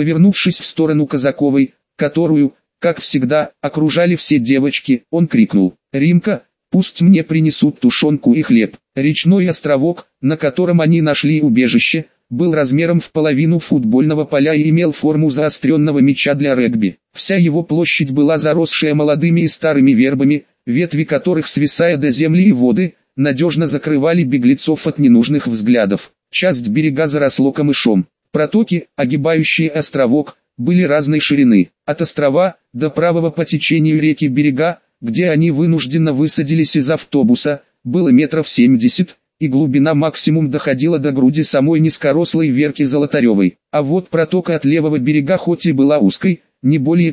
Повернувшись в сторону Казаковой, которую, как всегда, окружали все девочки, он крикнул: «Римка, пусть мне принесут тушенку и хлеб». Речной островок, на котором они нашли убежище, был размером в половину футбольного поля и имел форму заостренного мяча для регби. Вся его площадь была заросшая молодыми и старыми вербами, ветви которых, свисая до земли и воды, надежно закрывали беглецов от ненужных взглядов. Часть берега заросло камышом. Протоки, огибающие островок, были разной ширины. От острова до правого по течению реки берега, где они вынужденно высадились из автобуса, было метров 70, и глубина максимум доходила до груди самой низкорослой Верки Золотаревой. А вот протока от левого берега хоть и была узкой, не более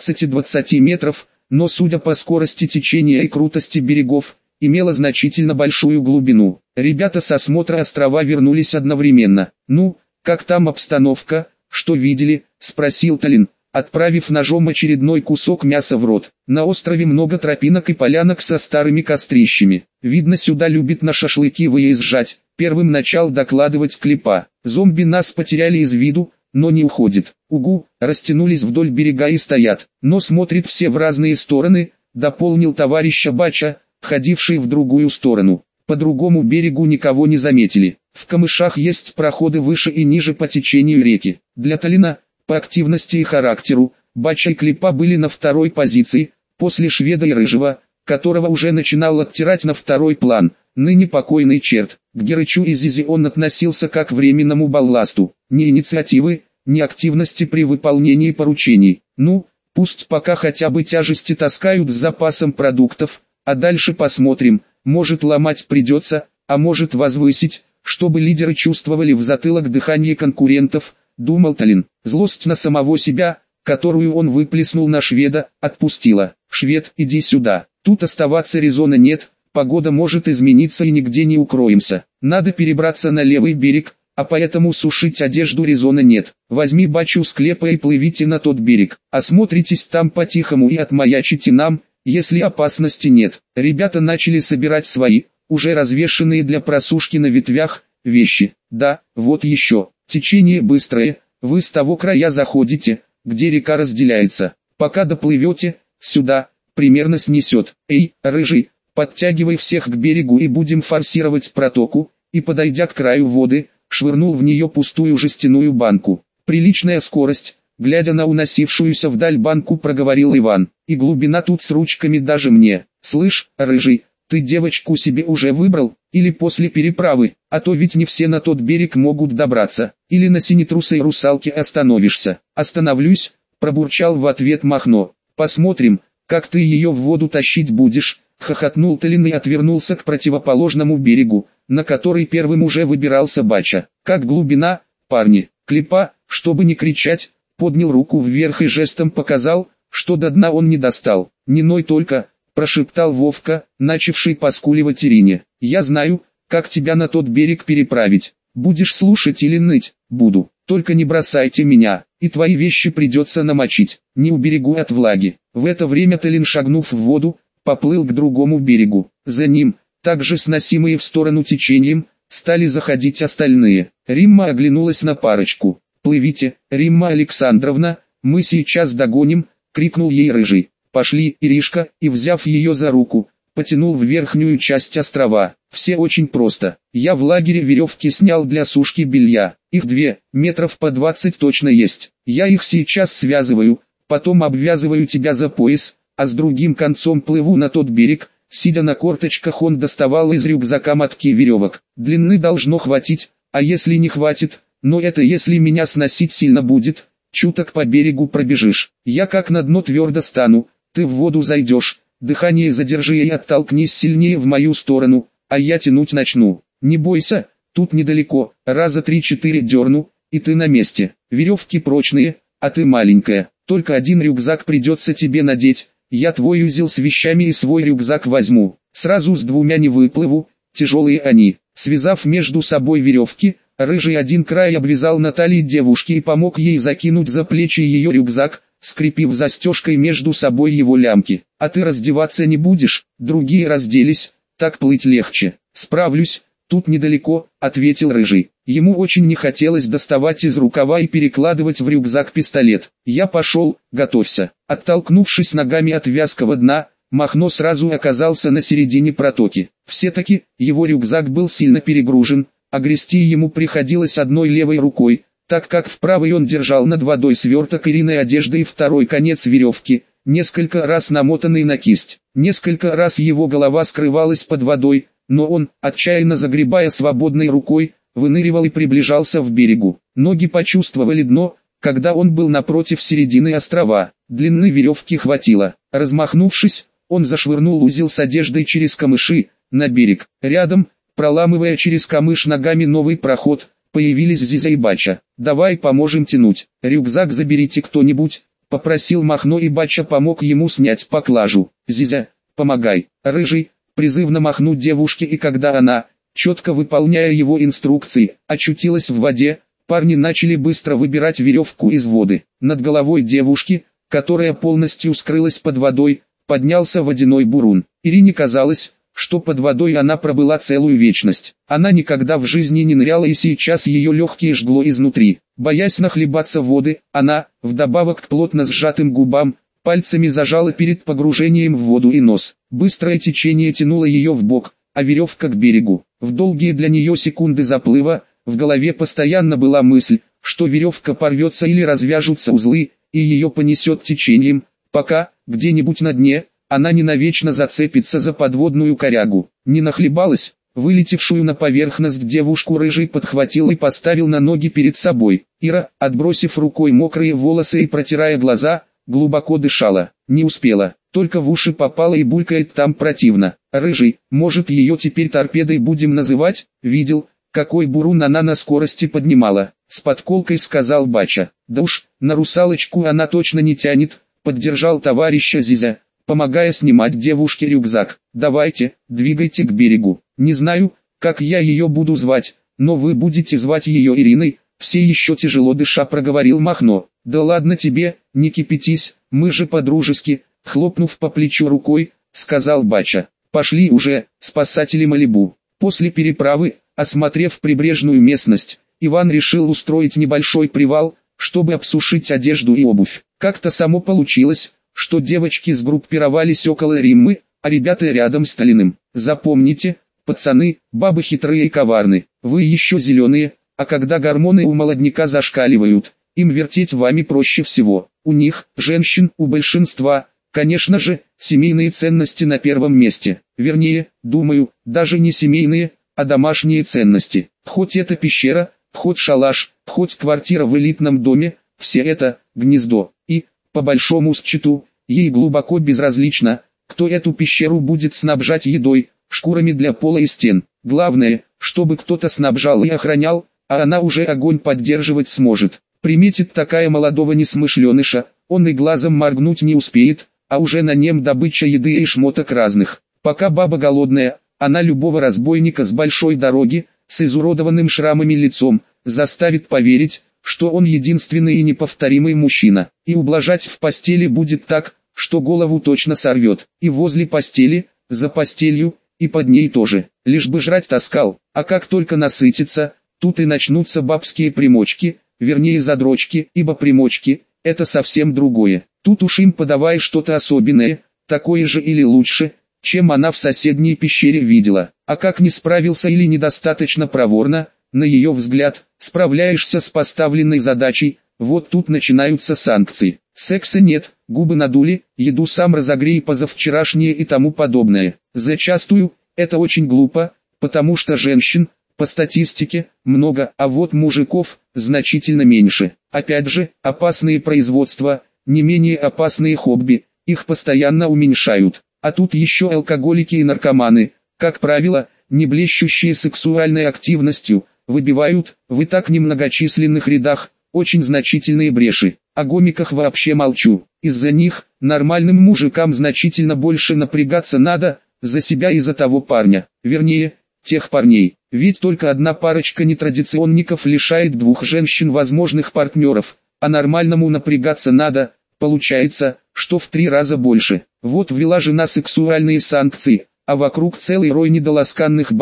15-20 метров, но судя по скорости течения и крутости берегов, имела значительно большую глубину. Ребята с осмотра острова вернулись одновременно. «Ну, как там обстановка, что видели?» – спросил Талин, отправив ножом очередной кусок мяса в рот. «На острове много тропинок и полянок со старыми кострищами. Видно, сюда любит на шашлыки выезжать», – первым начал докладывать Клепа. «Зомби нас потеряли из виду, но не уходит. Угу, растянулись вдоль берега и стоят, но смотрят все в разные стороны», – дополнил товарища Бача, ходивший в другую сторону. По другому берегу никого не заметили. В камышах есть проходы выше и ниже по течению реки. Для Талина, по активности и характеру, Бача и Клепа были на второй позиции, после Шведа и Рыжего, которого уже начинал оттирать на второй план, ныне покойный Черт. К Герычу и Зизе он относился как к временному балласту. Ни инициативы, ни активности при выполнении поручений. Ну, пусть пока хотя бы тяжести таскают с запасом продуктов, а дальше посмотрим, может ломать придется, а может возвысить, чтобы лидеры чувствовали в затылок дыхание конкурентов, думал Талин. Злость на самого себя, которую он выплеснул на Шведа, отпустила. «Швед, иди сюда, тут оставаться резона нет, погода может измениться и нигде не укроемся. Надо перебраться на левый берег, а поэтому сушить одежду резона нет. Возьми Бачу с Клепой и плывите на тот берег, осмотритесь там по-тихому и отмаячите нам, если опасности нет». Ребята начали собирать свои, уже развешенные для просушки на ветвях, вещи. «Да, вот еще, течение быстрое, вы с того края заходите, где река разделяется. Пока доплывете, сюда, примерно снесет. Эй, Рыжий, подтягивай всех к берегу и будем форсировать протоку», и, подойдя к краю воды, швырнул в нее пустую жестяную банку. «Приличная скорость», глядя на уносившуюся вдаль банку, проговорил Иван. «И глубина тут с ручками даже мне. Слышь, Рыжий, ты девочку себе уже выбрал, или после переправы, а то ведь не все на тот берег могут добраться, или на синетрусой русалке остановишься». «Остановлюсь», пробурчал в ответ Махно. «Посмотрим, как ты ее в воду тащить будешь», хохотнул Талин и отвернулся к противоположному берегу, на который первым уже выбирался Бача. «Как глубина, парни?» Клепа, чтобы не кричать, поднял руку вверх и жестом показал, что до дна он не достал. «Не ной только», прошептал Вовка, начавший поскуливать Ирине. «Я знаю, как тебя на тот берег переправить. Будешь слушать или ныть?» «Буду. Только не бросайте меня, и твои вещи придется намочить. Не уберегу от влаги». В это время Талин, шагнув в воду, поплыл к другому берегу. За ним, также сносимые в сторону течением, стали заходить остальные. Римма оглянулась на парочку. «Плывите, Римма Александровна, мы сейчас догоним», — крикнул ей Рыжий. «Пошли, Иришка», и, взяв ее за руку, потянул в верхнюю часть острова. «Все очень просто. Я в лагере веревки снял для сушки белья. Их 2, метров по 20 точно есть. Я их сейчас связываю, потом обвязываю тебя за пояс, а с другим концом плыву на тот берег». Сидя на корточках, он доставал из рюкзака мотки веревок. «Длины должно хватить, а если не хватит, но это если меня сносить сильно будет, чуток по берегу пробежишь. Я как на дно твердо стану, ты в воду зайдешь, дыхание задержи и оттолкнись сильнее в мою сторону, а я тянуть начну. Не бойся, тут недалеко, раза 3-4 дерну, и ты на месте. Веревки прочные, а ты маленькая, только один рюкзак придется тебе надеть, я твой узел с вещами и свой рюкзак возьму. Сразу с 2 не выплыву, тяжелые они». Связав между собой веревки, Рыжий один край обвязал на талии девушки и помог ей закинуть за плечи ее рюкзак, скрепив застежкой между собой его лямки. «А ты раздеваться не будешь?» Другие разделись, так плыть легче. «Справлюсь», «Тут недалеко», — ответил Рыжий. Ему очень не хотелось доставать из рукава и перекладывать в рюкзак пистолет. «Я пошел, готовься». Оттолкнувшись ногами от вязкого дна, Махно сразу оказался на середине протоки. Все-таки, его рюкзак был сильно перегружен, а грести ему приходилось одной левой рукой, так как в правой он держал над водой сверток Ириной одежды и второй конец веревки, несколько раз намотанный на кисть. Несколько раз его голова скрывалась под водой, но он, отчаянно загребая свободной рукой, выныривал и приближался к берегу. Ноги почувствовали дно, когда он был напротив середины острова. Длины веревки хватило. Размахнувшись, он зашвырнул узел с одеждой через камыши, на берег. Рядом, проламывая через камыш ногами новый проход, появились Зизя и Бача. «Давай поможем тянуть. Рюкзак заберите кто-нибудь», — попросил Махно, и Бача помог ему снять поклажу. «Зизя, помогай». Рыжий призывно махнул девушке, и когда она, четко выполняя его инструкции, очутилась в воде, парни начали быстро выбирать веревку из воды. Над головой девушки, которая полностью скрылась под водой, поднялся водяной бурун. Ирине казалось, что под водой она пробыла целую вечность. Она никогда в жизни не ныряла, и сейчас ее легкие жгло изнутри. Боясь нахлебаться воды, она, вдобавок к плотно сжатым губам, пальцами зажала перед погружением в воду и нос. Быстрое течение тянуло ее вбок, а веревка к берегу. В долгие для нее секунды заплыва, в голове постоянно была мысль, что веревка порвется или развяжутся узлы, и ее понесет течением, пока, где-нибудь на дне, она не навечно зацепится за подводную корягу. Не нахлебалась, вылетевшую на поверхность девушку Рыжий подхватил и поставил на ноги перед собой. Ира, отбросив рукой мокрые волосы и протирая глаза, глубоко дышала. Не успела, только в уши попала и булькает там противно. «Рыжий, может, ее теперь торпедой будем называть?» «Видел, какой бурун она на скорости поднимала», — с подколкой сказал Бача. «Да уж, на русалочку она точно не тянет», — поддержал товарища Зизя, помогая снимать девушке рюкзак. «Давайте, двигайте к берегу. Не знаю, как я ее буду звать, но вы будете звать ее Ириной», — все еще тяжело дыша проговорил Махно. «Да ладно тебе, не кипятись, мы же по-дружески», — хлопнув по плечу рукой, сказал Бача. «Пошли уже, спасатели Малибу». После переправы, осмотрев прибрежную местность, Иван решил устроить небольшой привал, чтобы обсушить одежду и обувь. Как-то само получилось, что девочки сгруппировались около Риммы, а ребята рядом с Толиным. Запомните, пацаны, бабы хитрые и коварны, вы еще зеленые, а когда гормоны у молодняка зашкаливают, им вертеть вами проще всего. У них, женщин, у большинства, конечно же, семейные ценности на первом месте. Вернее, думаю, даже не семейные, а домашние ценности. Хоть это пещера, хоть шалаш, хоть квартира в элитном доме, все это гнездо. И, по большому счету, ей глубоко безразлично, кто эту пещеру будет снабжать едой, шкурами для пола и стен. Главное, чтобы кто-то снабжал и охранял, а она уже огонь поддерживать сможет. Приметит такая молодого несмышленыша, он и глазом моргнуть не успеет, а уже на нем добыча еды и шмоток разных. Пока баба голодная, она любого разбойника с большой дороги, с изуродованным шрамами лицом, заставит поверить, что он единственный и неповторимый мужчина. И ублажать в постели будет так, что голову точно сорвет. И возле постели, за постелью, и под ней тоже. Лишь бы жрать таскал. А как только насытится, тут и начнутся бабские примочки, вернее задрочки, ибо примочки – это совсем другое. Тут уж им подавай что-то особенное, такое же или лучше, чем она в соседней пещере видела. А как не справился или недостаточно проворно, на ее взгляд, справляешься с поставленной задачей, вот тут начинаются санкции. Секса нет, губы надули, еду сам разогрей позавчерашнее и тому подобное. Зачастую, это очень глупо, потому что женщин, по статистике, много, а вот мужиков, значительно меньше. Опять же, опасные производства, не менее опасные хобби, их постоянно уменьшают. А тут еще алкоголики и наркоманы, как правило, не блещущие сексуальной активностью, выбивают, в и так немногочисленных рядах, очень значительные бреши. О гомиках вообще молчу. Из-за них, нормальным мужикам значительно больше напрягаться надо, за себя и за того парня. Вернее, тех парней. Ведь только одна парочка нетрадиционников лишает двух женщин возможных партнеров, а нормальному напрягаться надо, получается, что в 3 раза больше. Вот ввела жена сексуальные санкции, а вокруг целый рой недоласканных баб,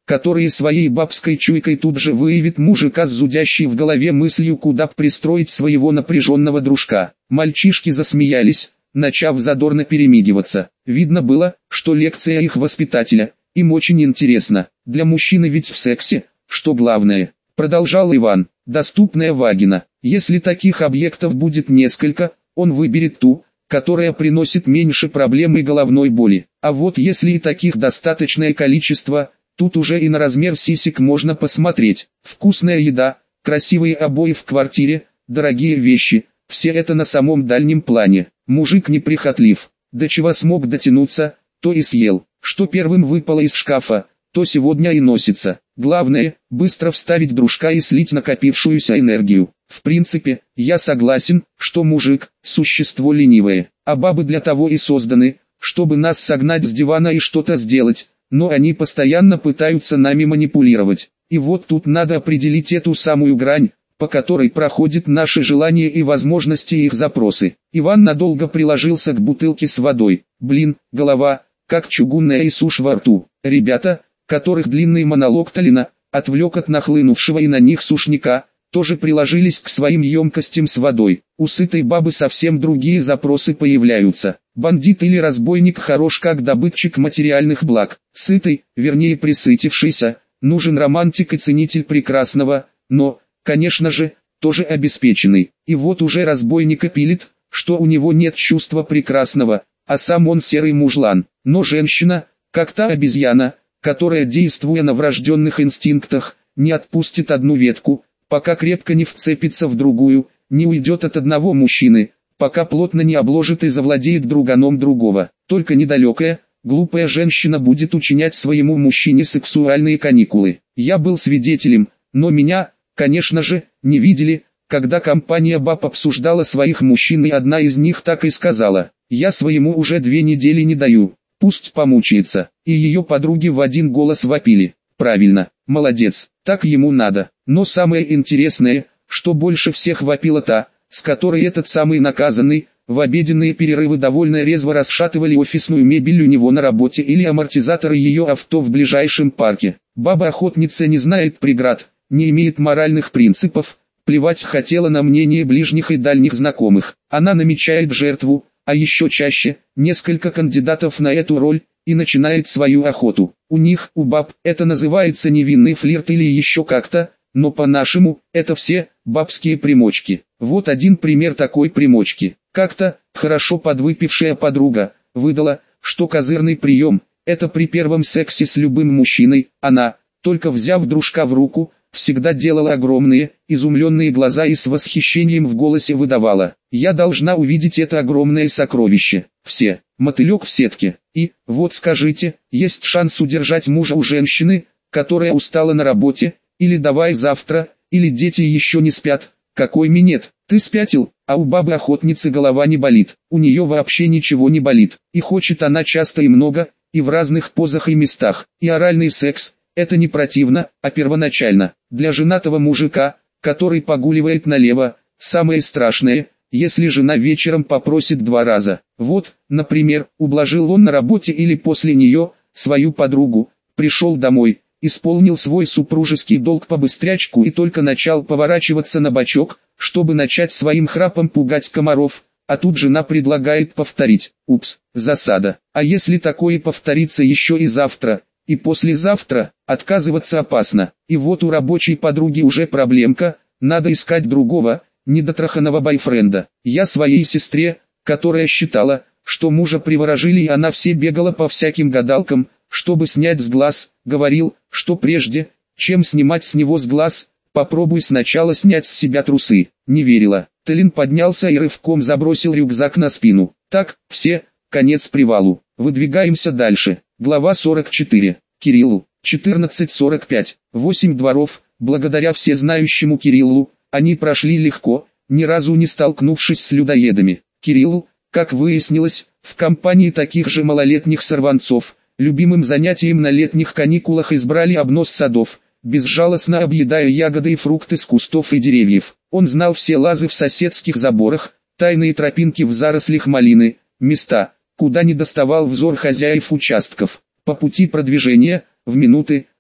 которые своей бабской чуйкой тут же выявит мужика с зудящей в голове мыслью, куда б пристроить своего напряженного дружка. Мальчишки засмеялись, начав задорно перемигиваться. Видно было, что лекция их воспитателя им очень интересна. Для мужчины ведь в сексе, что главное, продолжал Иван, доступная вагина. Если таких объектов будет несколько, он выберет ту, которая приносит меньше проблем и головной боли. А вот если и таких достаточное количество, тут уже и на размер сисек можно посмотреть. Вкусная еда, красивые обои в квартире, дорогие вещи, все это на самом дальнем плане. Мужик неприхотлив, до чего смог дотянуться, то и съел. Что первым выпало из шкафа, то сегодня и носится. Главное, быстро вставить дружка и слить накопившуюся энергию. В принципе, я согласен, что мужик – существо ленивое, а бабы для того и созданы, чтобы нас согнать с дивана и что-то сделать, но они постоянно пытаются нами манипулировать. И вот тут надо определить эту самую грань, по которой проходят наши желания и возможности и их запросы. Иван надолго приложился к бутылке с водой. Блин, голова, как чугунная и сушь во рту. Ребята, которых длинный монолог Толина отвлек от нахлынувшего и на них сушняка, тоже приложились к своим емкостям с водой. У сытой бабы совсем другие запросы появляются. Бандит или разбойник хорош как добытчик материальных благ. Сытый, вернее присытившийся, нужен романтик и ценитель прекрасного, но, конечно же, тоже обеспеченный. И вот уже разбойника пилит, что у него нет чувства прекрасного, а сам он серый мужлан. Но женщина, как та обезьяна, которая, действуя на врожденных инстинктах, не отпустит одну ветку, пока крепко не вцепится в другую, не уйдет от одного мужчины, пока плотно не обложит и завладеет друганом другого. Только недалекая, глупая женщина будет учинять своему мужчине сексуальные каникулы. Я был свидетелем, но меня, конечно же, не видели, когда компания баб обсуждала своих мужчин, и одна из них так и сказала: «Я своему уже 2 недели не даю, пусть помучается». И ее подруги в один голос вопили: «Правильно, молодец, так ему надо». Но самое интересное, что больше всех вопила та, с которой этот самый наказанный, в обеденные перерывы довольно резво расшатывали офисную мебель у него на работе или амортизаторы ее авто в ближайшем парке. Баба-охотница не знает преград, не имеет моральных принципов, плевать хотела на мнение ближних и дальних знакомых. Она намечает жертву, а еще чаще, несколько кандидатов на эту роль, и начинает свою охоту. У них, у баб, это называется невинный флирт или еще как-то, но по-нашему, это все бабские примочки. Вот один пример такой примочки. Как-то, хорошо подвыпившая подруга, выдала, что козырный прием, это при первом сексе с любым мужчиной, она, только взяв дружка в руку, всегда делала огромные, изумленные глаза и с восхищением в голосе выдавала: «Я должна увидеть это огромное сокровище». Все, мотылек в сетке. И, вот скажите, есть шанс удержать мужа у женщины, которая устала на работе, или давай завтра, или дети еще не спят? Какой минет? Ты спятил? А у бабы-охотницы голова не болит, у нее вообще ничего не болит. И хочет она часто и много, и в разных позах и местах. И оральный секс – это не противно, а первоначально. Для женатого мужика, который погуливает налево, самое страшное – если жена вечером попросит 2 раза. Вот, например, ублажил он на работе или после нее свою подругу, пришел домой, исполнил свой супружеский долг по-быстрячку и только начал поворачиваться на бочок, чтобы начать своим храпом пугать комаров, а тут жена предлагает повторить. Упс, засада. А если такое повторится еще и завтра, и послезавтра, отказываться опасно. И вот у рабочей подруги уже проблемка, надо искать другого, недотраханного бойфренда. Я своей сестре, которая считала, что мужа приворожили и она все бегала по всяким гадалкам, чтобы снять с глаз, говорил, что прежде, чем снимать с него с глаз, попробуй сначала снять с себя трусы. Не верила. Толин поднялся и рывком забросил рюкзак на спину. Так, все, конец привалу. Выдвигаемся дальше. Глава 44. Кириллу, 14:45. 8 дворов, благодаря всезнающему Кириллу, они прошли легко, ни разу не столкнувшись с людоедами. Кириллу, как выяснилось, в компании таких же малолетних сорванцов, любимым занятием на летних каникулах избрали обнос садов, безжалостно объедая ягоды и фрукты с кустов и деревьев. Он знал все лазы в соседских заборах, тайные тропинки в зарослях малины, места, куда не доставал взор хозяев участков. По пути продвижения, в минуты,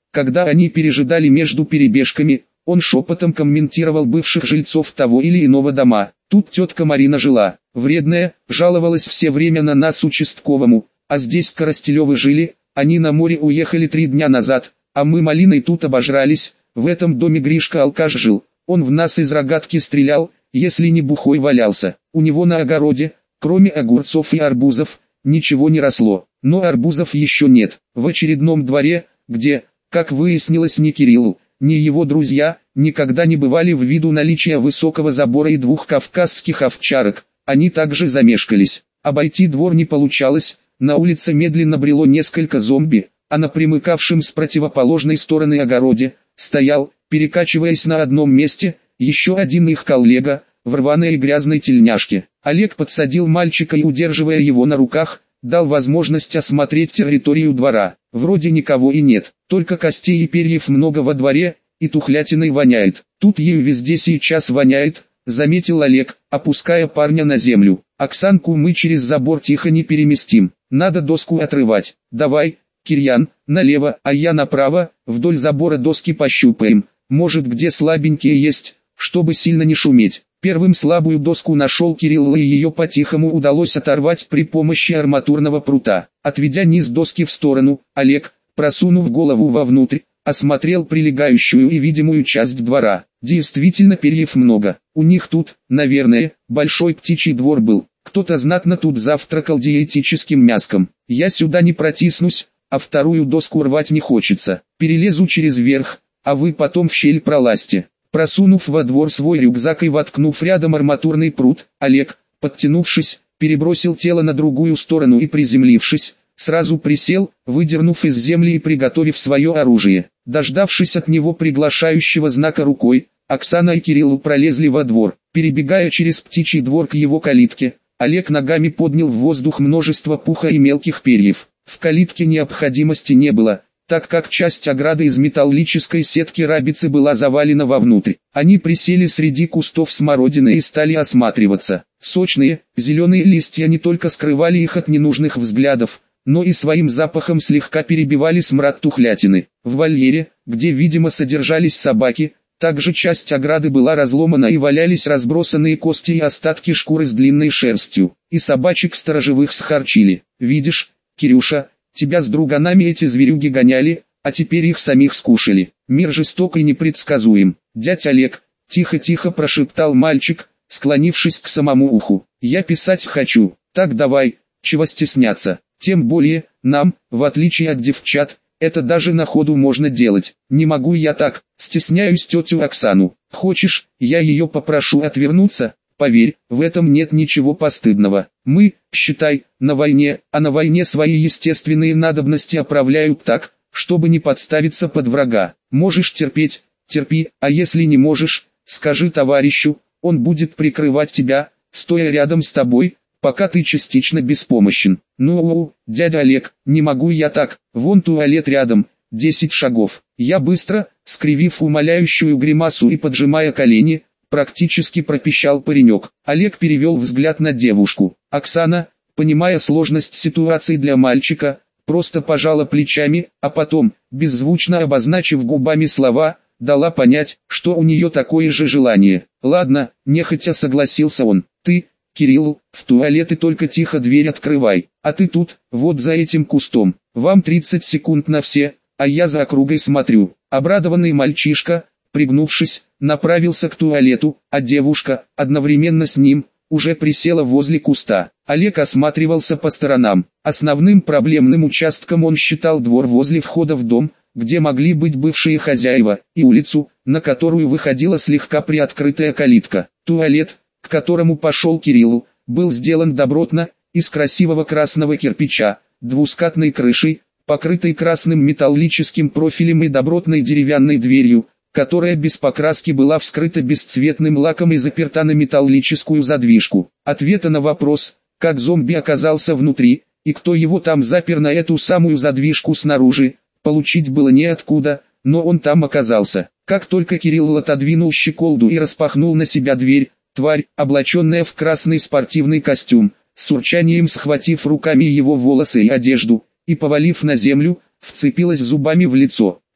Когда они пережидали между перебежками, он шепотом комментировал бывших жильцов того или иного дома. Тут тетка Марина жила, вредная, жаловалась все время на нас участковому, а здесь Коростелевы жили, они на море уехали 3 дня назад, а мы малиной тут обожрались, в этом доме Гришка-алкаш жил, он в нас из рогатки стрелял, если не бухой валялся. У него на огороде, кроме огурцов и арбузов, ничего не росло, но арбузов еще нет. В очередном дворе, где, как выяснилось, ни Кириллу, ни его друзья, никогда не бывали в виду наличия высокого забора и 2 кавказских овчарок, они также замешкались. Обойти двор не получалось, на улице медленно брело несколько зомби, а на примыкавшем с противоположной стороны огороде, стоял, перекачиваясь на одном месте, еще один их коллега, в рваной и грязной тельняшке. Олег подсадил мальчика и, удерживая его на руках, дал возможность осмотреть территорию двора. Вроде никого и нет, только костей и перьев много во дворе, и тухлятиной воняет. Тут ею везде сейчас воняет, заметил Олег, опуская парня на землю. Оксанку мы через забор тихо не переместим, надо доску отрывать. Давай, Кирьян, налево, а я направо, вдоль забора доски пощупаем, может где слабенькие есть, чтобы сильно не шуметь. Первым слабую доску нашел Кирилл, и ее по-тихому удалось оторвать при помощи арматурного прута. Отведя низ доски в сторону, Олег, просунув голову вовнутрь, осмотрел прилегающую и видимую часть двора. Действительно перьев много. У них тут, наверное, большой птичий двор был. Кто-то знатно тут завтракал диетическим мяском. Я сюда не протиснусь, а вторую доску рвать не хочется. Перелезу через верх, а вы потом в щель пролазьте. Просунув во двор свой рюкзак и воткнув рядом арматурный прут, Олег, подтянувшись, перебросил тело на другую сторону и, приземлившись, сразу присел, выдернув из земли и приготовив свое оружие. Дождавшись от него приглашающего знака рукой, Оксана и Кирилл пролезли во двор. Перебегая через птичий двор к его калитке, Олег ногами поднял в воздух множество пуха и мелких перьев. В калитке необходимости не было, так как часть ограды из металлической сетки рабицы была завалена вовнутрь. Они присели среди кустов смородины и стали осматриваться. Сочные, зеленые листья не только скрывали их от ненужных взглядов, но и своим запахом слегка перебивали смрад тухлятины. В вольере, где, видимо, содержались собаки, также часть ограды была разломана и валялись разбросанные кости и остатки шкуры с длинной шерстью. И собачек сторожевых схарчили. «Видишь, Кирюша, тебя с друганами эти зверюги гоняли, а теперь их самих скушали. Мир жесток и непредсказуем». «Дядь Олег», — тихо-тихо прошептал мальчик, склонившись к самому уху. «Я писать хочу. Так давай, чего стесняться. Тем более, нам, в отличие от девчат, это даже на ходу можно делать. Не могу я так, стесняюсь тетю Оксану. Хочешь, я ее попрошу отвернуться? Поверь, в этом нет ничего постыдного. Мы, считай, на войне, а на войне свои естественные надобности оправляют так, чтобы не подставиться под врага. Можешь терпеть, терпи, а если не можешь, скажи товарищу, он будет прикрывать тебя, стоя рядом с тобой, пока ты частично беспомощен. Ну, дядя Олег, не могу я так, вон туалет рядом, 10 шагов. Я быстро, скривив умоляющую гримасу и поджимая колени, практически пропищал паренек. Олег перевел взгляд на девушку. Оксана, понимая сложность ситуации для мальчика, просто пожала плечами, а потом, беззвучно обозначив губами слова, дала понять, что у нее такое же желание. «Ладно», — нехотя согласился он, — «ты, Кирилл, в туалет и только тихо дверь открывай, а ты тут, вот за этим кустом, вам 30 секунд на все, а я за округой смотрю». Обрадованный мальчишка, пригнувшись, направился к туалету, а девушка, одновременно с ним, уже присела возле куста. Олег осматривался по сторонам. Основным проблемным участком он считал двор возле входа в дом, где могли быть бывшие хозяева, и улицу, на которую выходила слегка приоткрытая калитка. Туалет, к которому пошел Кирилл, был сделан добротно, из красивого красного кирпича, двускатной крышей, покрытой красным металлическим профилем и добротной деревянной дверью, которая без покраски была вскрыта бесцветным лаком и заперта на металлическую задвижку. Ответа на вопрос, как зомби оказался внутри, и кто его там запер на эту самую задвижку снаружи, получить было неоткуда, но он там оказался. Как только Кирилл отодвинул щеколду и распахнул на себя дверь, тварь, облаченная в красный спортивный костюм, с урчанием схватив руками его волосы и одежду, и повалив на землю, вцепилась зубами в лицо.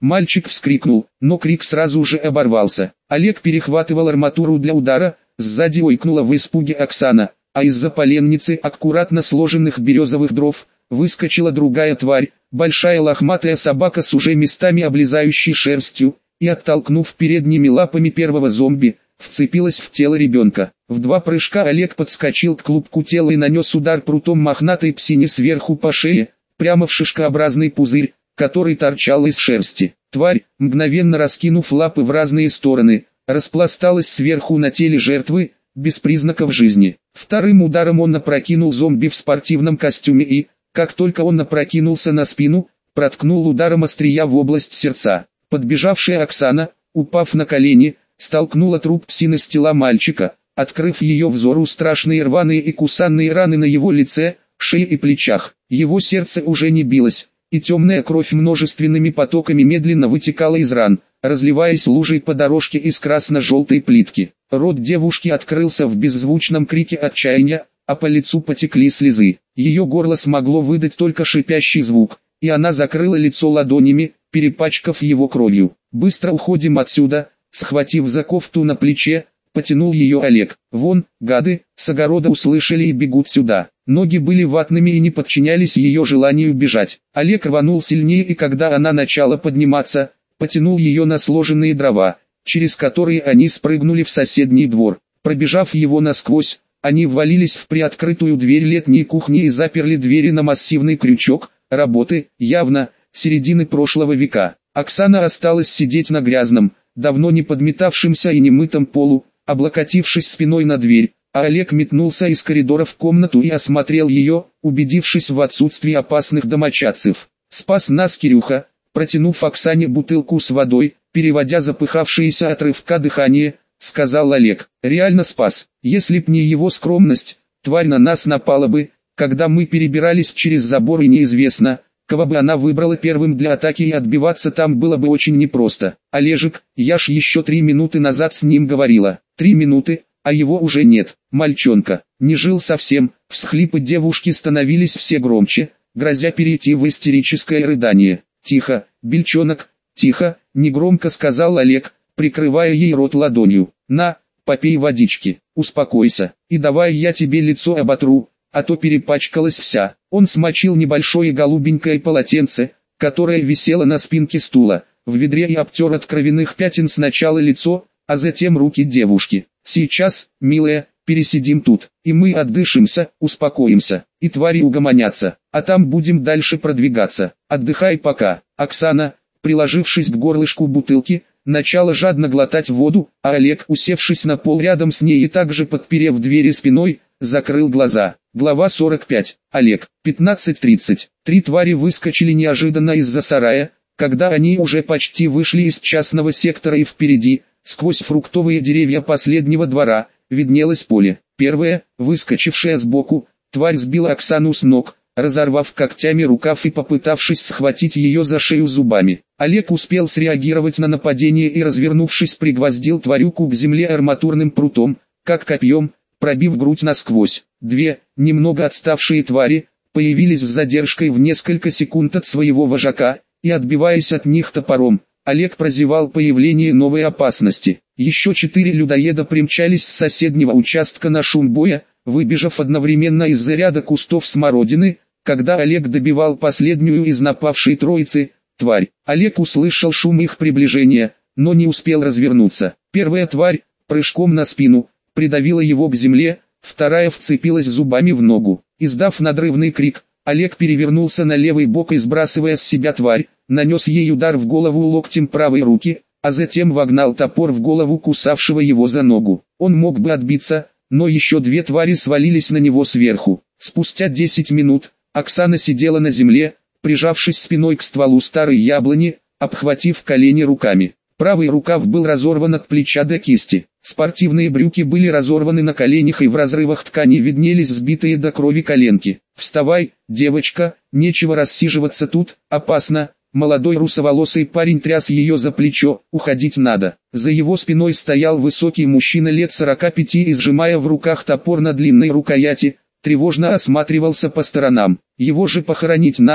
Мальчик вскрикнул, но крик сразу же оборвался. Олег перехватывал арматуру для удара, сзади ойкнула в испуге Оксана, а из-за поленницы аккуратно сложенных березовых дров выскочила другая тварь, большая лохматая собака с уже местами облезающей шерстью, и, оттолкнув передними лапами первого зомби, вцепилась в тело ребенка. В 2 прыжка Олег подскочил к клубку тела и нанес удар прутом мохнатой псине сверху по шее, прямо в шишкообразный пузырь, который торчал из шерсти. Тварь, мгновенно раскинув лапы в разные стороны, распласталась сверху на теле жертвы, без признаков жизни. Вторым ударом он опрокинул зомби в спортивном костюме и, как только он опрокинулся на спину, проткнул ударом острия в область сердца. Подбежавшая Оксана, упав на колени, столкнула труп псины с тела мальчика, открыв ее взору страшные рваные и кусанные раны на его лице, шее и плечах. Его сердце уже не билось, и темная кровь множественными потоками медленно вытекала из ран, разливаясь лужей по дорожке из красно-желтой плитки. Рот девушки открылся в беззвучном крике отчаяния, а по лицу потекли слезы. Ее горло смогло выдать только шипящий звук, и она закрыла лицо ладонями, перепачкав его кровью. «Быстро уходим отсюда», схватив за кофту на плече, потянул ее Олег. «Вон, гады, с огорода услышали и бегут сюда». Ноги были ватными и не подчинялись ее желанию бежать. Олег рванул сильнее, и когда она начала подниматься, потянул ее на сложенные дрова, через которые они спрыгнули в соседний двор. Пробежав его насквозь, они ввалились в приоткрытую дверь летней кухни и заперли двери на массивный крючок, работы, явно, середины прошлого века. Оксана осталась сидеть на грязном, давно не подметавшемся и немытом полу, облокотившись спиной на дверь, а Олег метнулся из коридора в комнату и осмотрел ее, убедившись в отсутствии опасных домочадцев. «Спас нас Кирюха», протянув Оксане бутылку с водой, переводя запыхавшееся от рывка дыхание, сказал Олег. «Реально спас. Если б не его скромность, тварь на нас напала бы, когда мы перебирались через забор, и неизвестно, кого бы она выбрала первым для атаки, и отбиваться там было бы очень непросто. Олежек, я ж еще 3 минуты назад с ним говорила». 3 минуты, а его уже нет. Мальчонка не жил совсем, всхлипы девушки становились все громче, грозя перейти в истерическое рыдание. «Тихо, бельчонок, тихо», негромко сказал Олег, прикрывая ей рот ладонью. «На, попей водички, успокойся, и давай я тебе лицо оботру, а то перепачкалась вся». Он смочил небольшое голубенькое полотенце, которое висело на спинке стула, в ведре, и обтер от кровяных пятен сначала лицо, а затем руки девушки. «Сейчас, милая, пересидим тут, и мы отдышимся, успокоимся, и твари угомонятся, а там будем дальше продвигаться. Отдыхай пока». Оксана, приложившись к горлышку бутылки, начала жадно глотать воду, а Олег, усевшись на пол рядом с ней и также подперев двери спиной, закрыл глаза. Глава 45. Олег. 15:30. 3 твари выскочили неожиданно из-за сарая, когда они уже почти вышли из частного сектора, и впереди, сквозь фруктовые деревья последнего двора, виднелось поле. Первая, выскочившая сбоку, тварь сбила Оксану с ног, разорвав когтями рукав и попытавшись схватить ее за шею зубами. Олег успел среагировать на нападение и, развернувшись, пригвоздил тварюку к земле арматурным прутом, как копьем, пробив грудь насквозь. 2, немного отставшие твари, появились с задержкой в несколько секунд от своего вожака, и, отбиваясь от них топором, Олег прозевал появление новой опасности. Еще 4 людоеда примчались с соседнего участка на шум боя, выбежав одновременно из-за ряда кустов смородины, когда Олег добивал последнюю из напавшей троицы, тварь. Олег услышал шум их приближения, но не успел развернуться. Первая тварь, прыжком на спину, придавила его к земле, вторая вцепилась зубами в ногу. Издав надрывный крик, Олег перевернулся на левый бок и, сбрасывая с себя тварь, нанес ей удар в голову локтем правой руки, а затем вогнал топор в голову кусавшего его за ногу. Он мог бы отбиться, но еще 2 твари свалились на него сверху. Спустя 10 минут, Оксана сидела на земле, прижавшись спиной к стволу старой яблони, обхватив колени руками. Правый рукав был разорван от плеча до кисти. Спортивные брюки были разорваны на коленях, и в разрывах ткани виднелись сбитые до крови коленки. «Вставай, девочка, нечего рассиживаться тут, опасно». Молодой русоволосый парень тряс ее за плечо. «Уходить надо». За его спиной стоял высокий мужчина лет 45 и, сжимая в руках топор на длинной рукояти, тревожно осматривался по сторонам. «Его же похоронить надо»,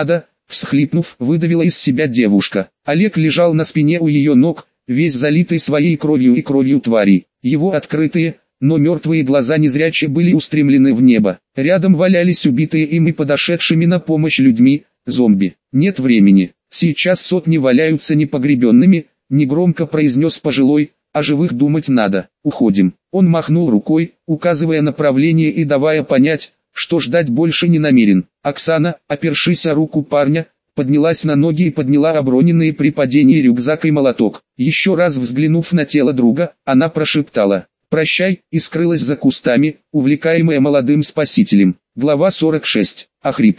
всхлипнув, выдавила из себя девушка. Олег лежал на спине у ее ног, весь залитый своей кровью и кровью твари. Его открытые, но мертвые глаза незрячие были устремлены в небо. Рядом валялись убитые им и подошедшими на помощь людьми, зомби. «Нет времени. Сейчас сотни валяются непогребенными», негромко произнес пожилой, «о живых думать надо. Уходим». Он махнул рукой, указывая направление и давая понять, что ждать больше не намерен. Оксана, опершись о руку парня, поднялась на ноги и подняла оброненные при падении рюкзак и молоток. Еще раз взглянув на тело друга, она прошептала «Прощай» и скрылась за кустами, увлекаемая молодым спасителем. Глава 46. Охрип.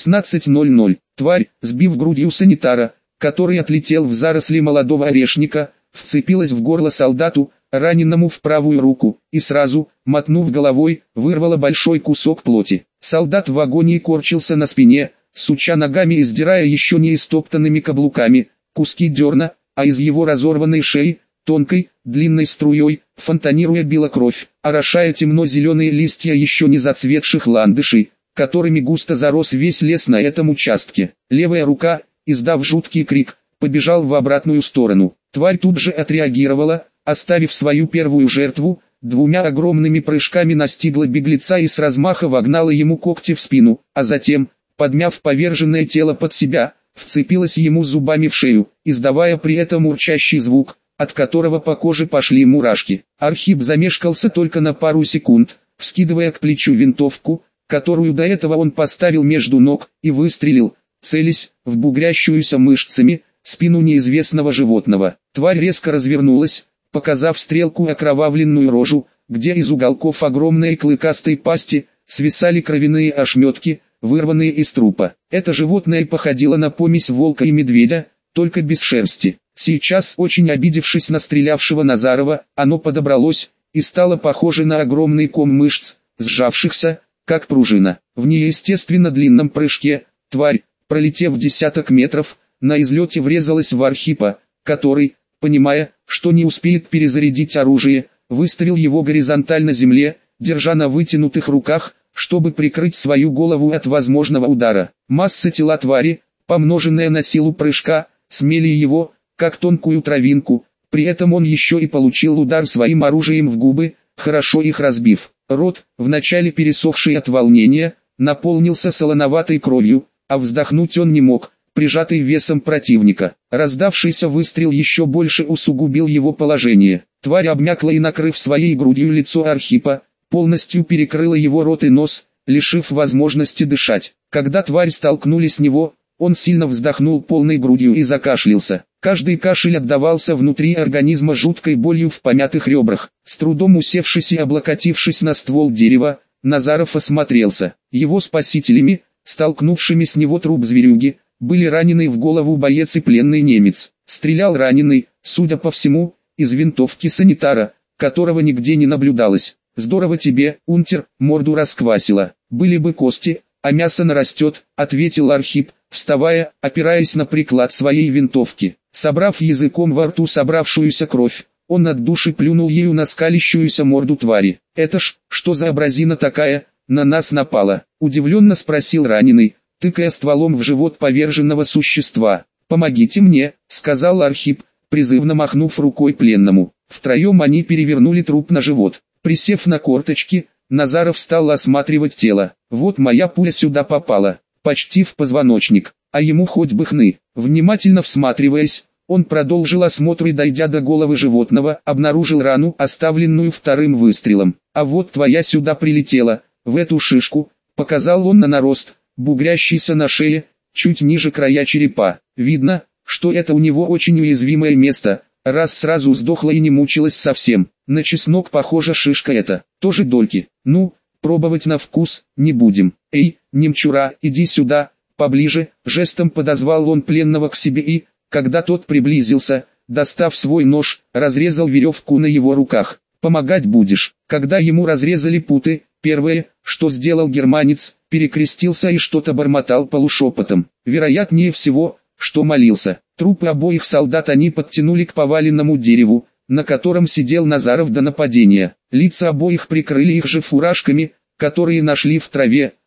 16:00. Тварь, сбив грудью санитара, который отлетел в заросли молодого орешника, вцепилась в горло солдату, раненному в правую руку, и сразу, мотнув головой, вырвала большой кусок плоти. Солдат в агонии корчился на спине, суча ногами и сдирая еще не истоптанными каблуками куски дерна, а из его разорванной шеи, тонкой, длинной струей, фонтанируя била кровь, орошая темно-зеленые листья еще не зацветших ландышей, которыми густо зарос весь лес на этом участке. Левая рука, издав жуткий крик, побежал в обратную сторону. Тварь тут же отреагировала, оставив свою первую жертву, двумя огромными прыжками настигла беглеца и с размаха вогнала ему когти в спину, а затем, подмяв поверженное тело под себя, вцепилась ему зубами в шею, издавая при этом урчащий звук, от которого по коже пошли мурашки. Архип замешкался только на пару секунд, вскидывая к плечу винтовку, которую до этого он поставил между ног, и выстрелил, целясь в бугрящуюся мышцами спину неизвестного животного. Тварь резко развернулась, показав стрелку окровавленную рожу, где из уголков огромной клыкастой пасти свисали кровяные ошметки, вырванные из трупа. Это животное походило на помесь волка и медведя, только без шерсти. Сейчас, очень обидевшись на стрелявшего Назарова, оно подобралось и стало похоже на огромный ком мышц, сжавшихся, как пружина. В неестественно длинном прыжке, тварь, пролетев десяток метров, на излете врезалась в Архипа, который, понимая, что не успеет перезарядить оружие, выставил его горизонтально земле, держа на вытянутых руках, чтобы прикрыть свою голову от возможного удара. Масса тела твари, помноженная на силу прыжка, смели его, как тонкую травинку, при этом он еще и получил удар своим оружием в губы, хорошо их разбив. Рот, вначале пересохший от волнения, наполнился солоноватой кровью, а вздохнуть он не мог, прижатый весом противника. Раздавшийся выстрел еще больше усугубил его положение. Тварь обмякла и, накрыв своей грудью лицо Архипа, полностью перекрыла его рот и нос, лишив возможности дышать. Когда тварь столкнулись с него, он сильно вздохнул полной грудью и закашлялся. Каждый кашель отдавался внутри организма жуткой болью в помятых ребрах. С трудом усевшись и облокотившись на ствол дерева, Назаров осмотрелся. Его спасителями, столкнувшими с него труп зверюги, были раненый в голову боец и пленный немец. Стрелял раненый, судя по всему, из винтовки санитара, которого нигде не наблюдалось. «Здорово тебе, унтер, морду расквасило. Были бы кости, а мясо нарастет», — ответил Архип, вставая, опираясь на приклад своей винтовки. Собрав языком во рту собравшуюся кровь, он от души плюнул ею на скалящуюся морду твари. «Это ж, что за образина такая, на нас напала?» — удивленно спросил раненый, тыкая стволом в живот поверженного существа. «Помогите мне», — сказал Архип, призывно махнув рукой пленному. Втроем они перевернули труп на живот. Присев на корточки, Назаров стал осматривать тело. «Вот моя пуля сюда попала, почти в позвоночник, а ему хоть бы хны». Внимательно всматриваясь, он продолжил осмотр и, дойдя до головы животного, обнаружил рану, оставленную вторым выстрелом. «А вот твоя сюда прилетела, в эту шишку», — показал он на нарост, бугрящийся на шее, чуть ниже края черепа. Видно, что это у него очень уязвимое место, раз сразу сдохла и не мучилась совсем. На чеснок похожа шишка эта, тоже дольки. Ну, пробовать на вкус не будем. «Эй, немчура, иди сюда, поближе», жестом подозвал он пленного к себе и, когда тот приблизился, достав свой нож, разрезал веревку на его руках. «Помогать будешь». Когда ему разрезали путы, первое, что сделал германец, перекрестился и что-то бормотал полушепотом. Вероятнее всего, что молился. Трупы обоих солдат они подтянули к поваленному дереву, на котором сидел Назаров до нападения. Лица обоих прикрыли их же фуражками, которые нашли в траве,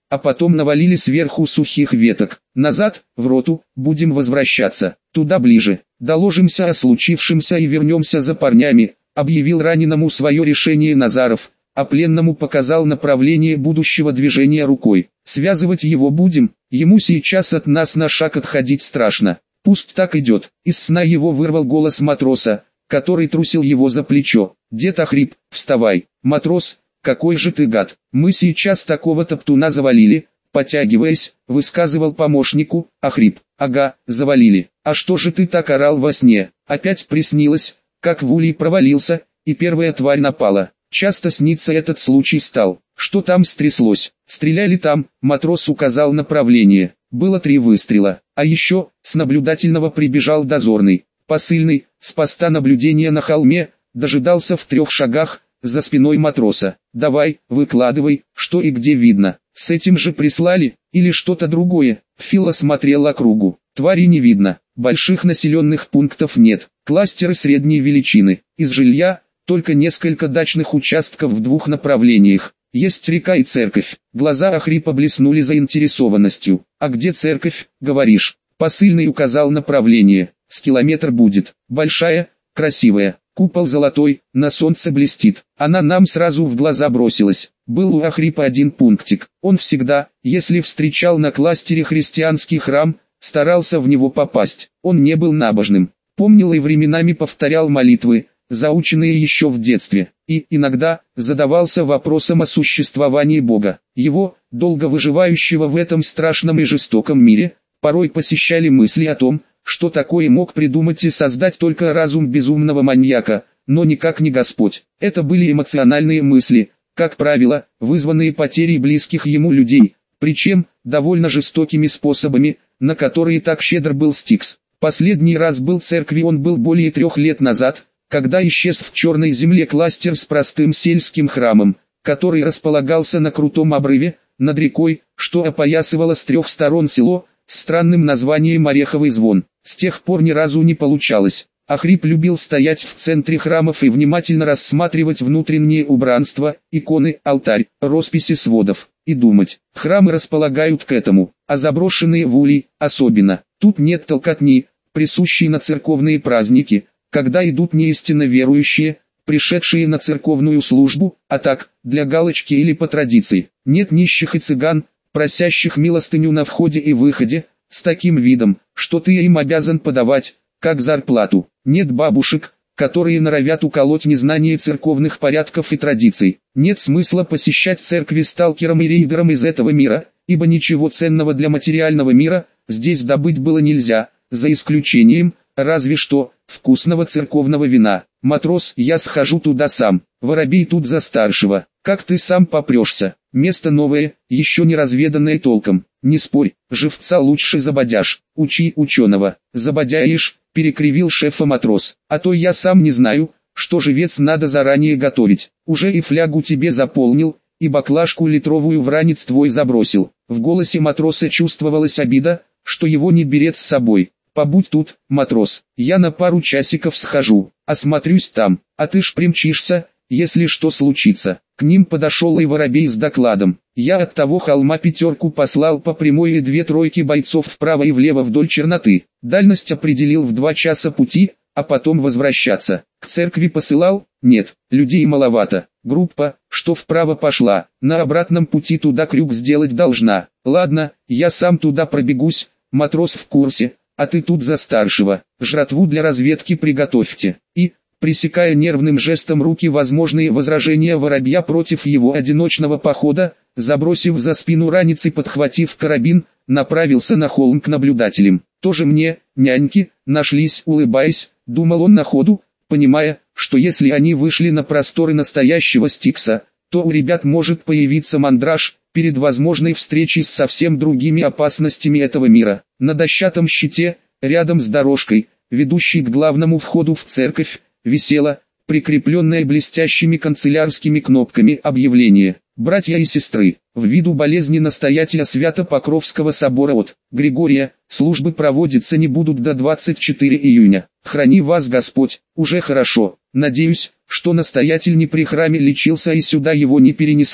а потом навалили сверху сухих веток. Назад, в роту, будем возвращаться, туда ближе. Доложимся о случившемся и вернемся за парнями, объявил раненому свое решение Назаров, а пленному показал направление будущего движения рукой. Связывать его будем, ему сейчас от нас на шаг отходить страшно. Пусть так идет. Из сна его вырвал голос матроса, который трусил его за плечо. Дед охрип, вставай. Матрос, какой же ты гад. Мы сейчас такого топтуна завалили, потягиваясь, высказывал помощнику, охрип. Ага, завалили. А что же ты так орал во сне? Опять приснилось, как в улей провалился, и первая тварь напала. Часто снится этот случай стал. Что там стряслось? Стреляли там, матрос указал направление. Было 3 выстрела. А еще, с наблюдательного прибежал дозорный. Посыльный, с поста наблюдения на холме, дожидался в 3 шагах, за спиной матроса. Давай, выкладывай, что и где видно. С этим же прислали, или что-то другое? Фил осмотрел округу. Твари не видно, больших населенных пунктов нет. Кластеры средней величины. Из жилья, только несколько дачных участков в 2 направлениях. Есть река и церковь. Глаза охрипа блеснули заинтересованностью. А где церковь, говоришь? Посыльный указал направление. С километр будет. Большая, красивая. Купол золотой, на солнце блестит. Она нам сразу в глаза бросилась. Был у охрипа один пунктик. Он всегда, если встречал на кластере христианский храм, старался в него попасть. Он не был набожным. Помнил и временами повторял молитвы, заученные еще в детстве, и иногда задавался вопросом о существовании Бога. Его, долго выживающего в этом страшном и жестоком мире, порой посещали мысли о том, что такое мог придумать и создать только разум безумного маньяка, но никак не Господь. Это были эмоциональные мысли, как правило, вызванные потерей близких ему людей, причем довольно жестокими способами, на которые так щедр был Стикс. Последний раз был в церкви он был более 3 лет назад, когда исчез в черной земле кластер с простым сельским храмом, который располагался на крутом обрыве, над рекой, что опоясывало с 3 сторон село, с странным названием Ореховый звон. С тех пор ни разу не получалось. Охрип любил стоять в центре храмов и внимательно рассматривать внутреннее убранство, иконы, алтарь, росписи сводов, и думать. Храмы располагают к этому, а заброшенные в улей, особенно. Тут нет толкотни, присущей на церковные праздники, когда идут неистинно верующие, пришедшие на церковную службу, а так, для галочки или по традиции. Нет нищих и цыган, просящих милостыню на входе и выходе, с таким видом, что ты им обязан подавать, как зарплату. Нет бабушек, которые норовят уколоть незнание церковных порядков и традиций. Нет смысла посещать церкви сталкерам и рейдерам из этого мира, ибо ничего ценного для материального мира здесь добыть было нельзя, за исключением, разве что, вкусного церковного вина. Матрос, я схожу туда сам, Воробей тут за старшего. Как ты сам попрешься? Место новое, еще не разведанное толком. Не спорь, живца лучше забодяшь. Учи ученого. Забодяешь, перекривил шефа матрос. А то я сам не знаю, что живец надо заранее готовить. Уже и флягу тебе заполнил, и баклажку литровую в ранец твой забросил. В голосе матроса чувствовалась обида, что его не берет с собой. Побудь тут, матрос, я на пару часиков схожу, осмотрюсь там, а ты ж примчишься, если что случится. К ним подошел и Воробей с докладом. Я от того холма 5 послал по прямой и 2 тройки бойцов вправо и влево вдоль черноты. Дальность определил в 2 часа пути, а потом возвращаться. К церкви посылал? Нет, людей маловато. Группа, что вправо пошла, на обратном пути туда крюк сделать должна. Ладно, я сам туда пробегусь, матрос в курсе. А ты тут за старшего, жратву для разведки приготовьте. И, пресекая нервным жестом руки возможные возражения Воробья против его одиночного похода, забросив за спину ранец и подхватив карабин, направился на холм к наблюдателям. Тоже мне, няньки, нашлись, улыбаясь, думал он на ходу, понимая, что если они вышли на просторы настоящего Стикса, то у ребят может появиться мандраж перед возможной встречей с совсем другими опасностями этого мира. На дощатом щите, рядом с дорожкой, ведущей к главному входу в церковь, висело, прикрепленное блестящими канцелярскими кнопками, объявление: «Братья и сестры, в виду болезни настоятеля Свято-Покровского собора от Григория, службы проводиться не будут до 24 июня. Храни вас Господь». Уже хорошо, надеюсь, что настоятель не при храме лечился и сюда его не перенесло.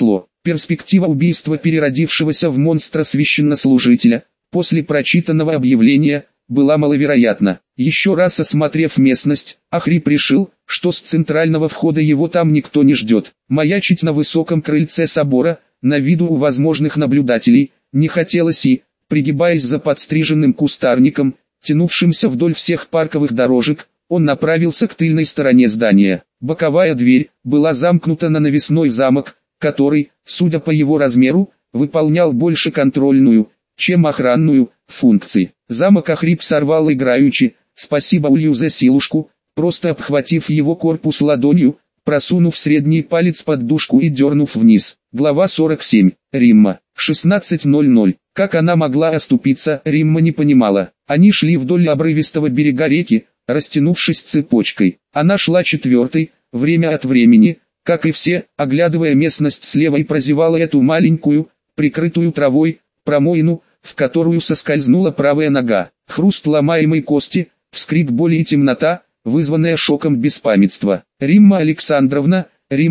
Перспектива убийства переродившегося в монстра священнослужителя, после прочитанного объявления, была маловероятна. Еще раз осмотрев местность, Ахрип решил, что с центрального входа его там никто не ждет. Маячить на высоком крыльце собора, на виду у возможных наблюдателей, не хотелось и, пригибаясь за подстриженным кустарником, тянувшимся вдоль всех парковых дорожек, он направился к тыльной стороне здания. Боковая дверь была замкнута на навесной замок, который, судя по его размеру, выполнял больше контрольную, чем охранную, функции. Замок Ахрип сорвал играючи, спасибо Улью за силушку, просто обхватив его корпус ладонью, просунув средний палец под дужку и дернув вниз. Глава 47. Римма. 16:00. Как она могла оступиться, Римма не понимала. Они шли вдоль обрывистого берега реки, растянувшись цепочкой. Она шла четвертой, время от времени, как и все, оглядывая местность слева и прозевала эту маленькую, прикрытую травой, промоину, в которую соскользнула правая нога. Хруст ломаемой кости, вскрик боли и темнота, вызванная шоком беспамятства. Римма Александровна,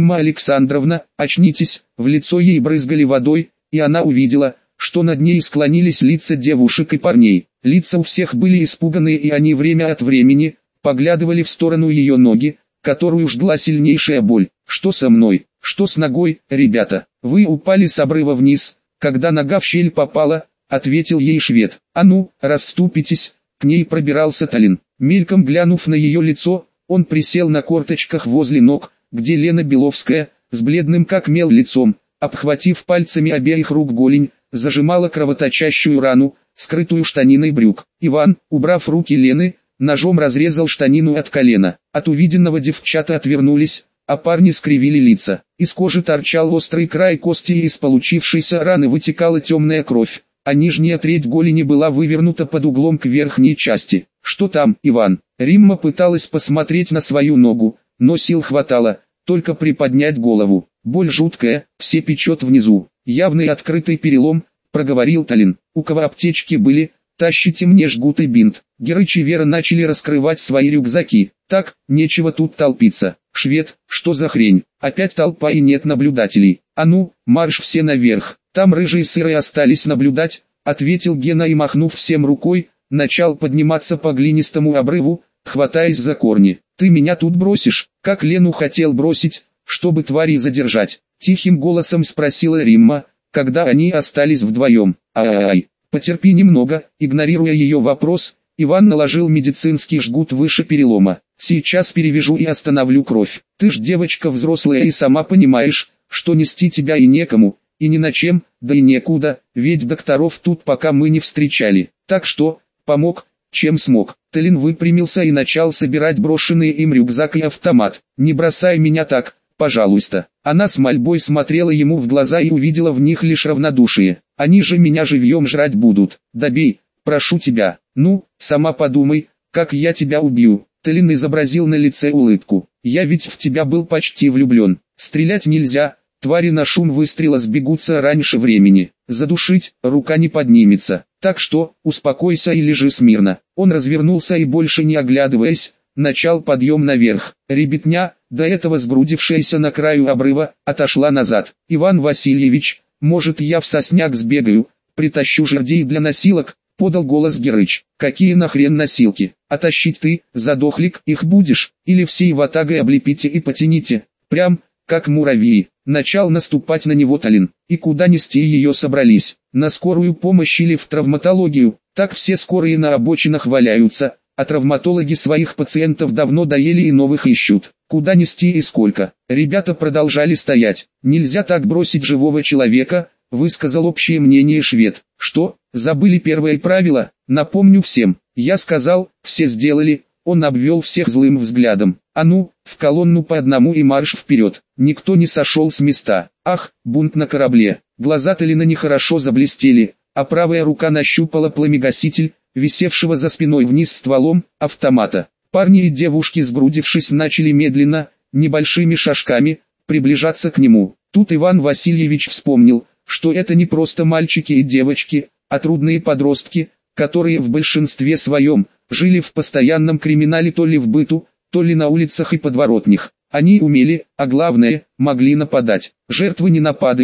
очнитесь!» В лицо ей брызгали водой, и она увидела, что над ней склонились лица девушек и парней. Лица у всех были испуганные, и они время от времени поглядывали в сторону ее ноги, которую жгла сильнейшая боль. «Что со мной? Что с ногой, ребята? Вы упали с обрыва вниз, когда нога в щель попала», — ответил ей швед. «А ну, расступитесь!» К ней пробирался Талин. Мельком глянув на ее лицо, он присел на корточках возле ног, где Лена Беловская, с бледным как мел лицом, обхватив пальцами обеих рук голень, зажимала кровоточащую рану, скрытую штаниной брюк. Иван, убрав руки Лены, ножом разрезал штанину от колена. От увиденного девчата отвернулись, а парни скривили лица. Из кожи торчал острый край кости, и из получившейся раны вытекала темная кровь, а нижняя треть голени была вывернута под углом к верхней части. «Что там, Иван?» Римма пыталась посмотреть на свою ногу, но сил хватало, только приподнять голову. Боль жуткая, все печет внизу. «Явный открытый перелом», — проговорил Талин. «У кого аптечки были, тащите мне жгут и бинт». Герыч и Вера начали раскрывать свои рюкзаки. «Так, нечего тут толпиться. Швед, что за хрень? Опять толпа и нет наблюдателей. А ну, марш все наверх. Там рыжие сыры остались наблюдать», — ответил Гена и, махнув всем рукой, начал подниматься по глинистому обрыву, хватаясь за корни. «Ты меня тут бросишь?» «Как Лену хотел бросить, чтобы тварей задержать?» — тихим голосом спросила Римма, когда они остались вдвоем. «Ай-ай-ай, потерпи немного», — игнорируя ее вопрос, Иван наложил медицинский жгут выше перелома. «Сейчас перевяжу и остановлю кровь. Ты ж девочка взрослая и сама понимаешь, что нести тебя и некому, и ни на чем, да и некуда, ведь докторов тут пока мы не встречали. Так что, помог, чем смог». Талин выпрямился и начал собирать брошенные им рюкзак и автомат. «Не бросай меня так, пожалуйста». Она с мольбой смотрела ему в глаза и увидела в них лишь равнодушие. «Они же меня живьем жрать будут. Добей, прошу тебя. Ну, сама подумай, как я тебя убью». Талин изобразил на лице улыбку. «Я ведь в тебя был почти влюблен. Стрелять нельзя, твари на шум выстрела сбегутся раньше времени. Задушить, рука не поднимется. Так что, успокойся и лежи смирно». Он развернулся и, больше не оглядываясь, начал подъем наверх. Ребятня, до этого сгрудившаяся на краю обрыва, отошла назад. «Иван Васильевич, может, я в сосняк сбегаю, притащу жердей для носилок?» — подал голос Герыч. «Какие нахрен носилки? А тащить ты, задохлик, их будешь? Или всей ватагой облепите и потяните? Прям, как муравьи». Начал наступать на него Талин. «И куда нести ее собрались? На скорую помощь или в травматологию? Так все скорые на обочинах валяются, а травматологи своих пациентов давно доели и новых ищут. Куда нести и сколько?» Ребята продолжали стоять. «Нельзя так бросить живого человека», — высказал общее мнение швед. «Что, забыли первое правило? Напомню всем. Я сказал, все сделали». Он обвел всех злым взглядом. «А ну, в колонну по одному и марш вперед». Никто не сошел с места. Ах, бунт на корабле. Глаза Талина нехорошо заблестели, а правая рука нащупала пламегаситель, висевшего за спиной вниз стволом автомата. Парни и девушки, сгрудившись, начали медленно, небольшими шажками, приближаться к нему. Тут Иван Васильевич вспомнил, что это не просто мальчики и девочки, а трудные подростки, которые в большинстве своем жили в постоянном криминале, то ли в быту, то ли на улицах и подворотнях. Они умели, а главное, могли нападать. Жертвы не нападают,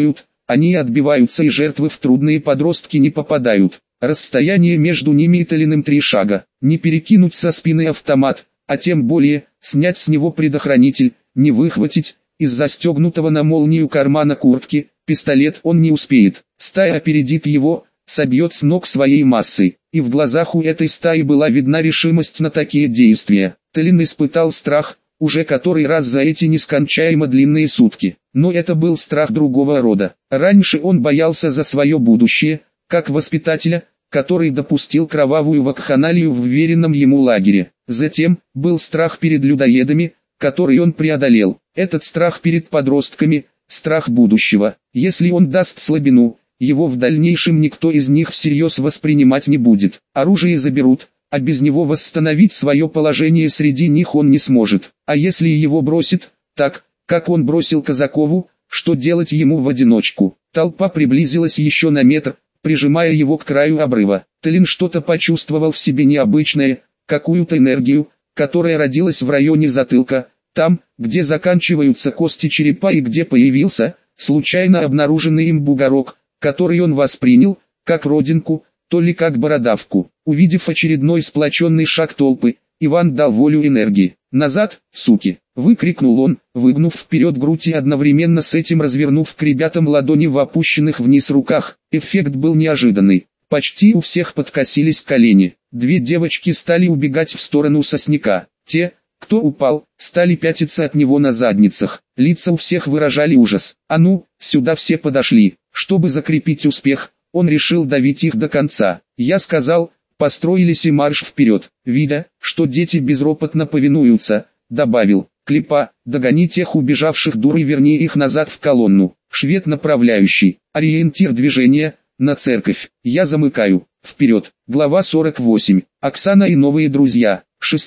Они отбиваются и жертвы в трудные подростки не попадают. Расстояние между ними и Толиным 3 шага. Не перекинуть со спины автомат, а тем более, снять с него предохранитель, не выхватить, из застегнутого на молнию кармана куртки, пистолет он не успеет. Стая опередит его, собьет с ног своей массой. И в глазах у этой стаи была видна решимость на такие действия. Толин испытал страх, уже который раз за эти нескончаемо длинные сутки. Но это был страх другого рода. Раньше он боялся за свое будущее, как воспитателя, который допустил кровавую вакханалию в вверенном ему лагере. Затем, был страх перед людоедами, который он преодолел. Этот страх перед подростками, страх будущего. Если он даст слабину, его в дальнейшем никто из них всерьез воспринимать не будет. Оружие заберут, а без него восстановить свое положение среди них он не сможет. А если его бросит, так, как он бросил Казакову, что делать ему в одиночку? Толпа приблизилась еще на метр, прижимая его к краю обрыва. Толин что-то почувствовал в себе необычное, какую-то энергию, которая родилась в районе затылка, там, где заканчиваются кости черепа и где появился, случайно обнаруженный им бугорок, который он воспринял, как родинку, то ли как бородавку. Увидев очередной сплоченный шаг толпы, Иван дал волю энергии. «Назад, суки!» — выкрикнул он, выгнув вперед грудь и одновременно с этим развернув к ребятам ладони в опущенных вниз руках. Эффект был неожиданный. Почти у всех подкосились колени. 2 девочки стали убегать в сторону сосняка. Те, кто упал, стали пятиться от него на задницах. Лица у всех выражали ужас. «А ну, сюда все подошли!» Чтобы закрепить успех, он решил давить их до конца. Я сказал, построились и марш вперед. Видя, что дети безропотно повинуются, добавил: «Клипа, догони тех убежавших дур и верни их назад в колонну». Швед направляющий. Ориентир движения: на церковь. Я замыкаю. Вперед. Глава 48. Оксана и новые друзья.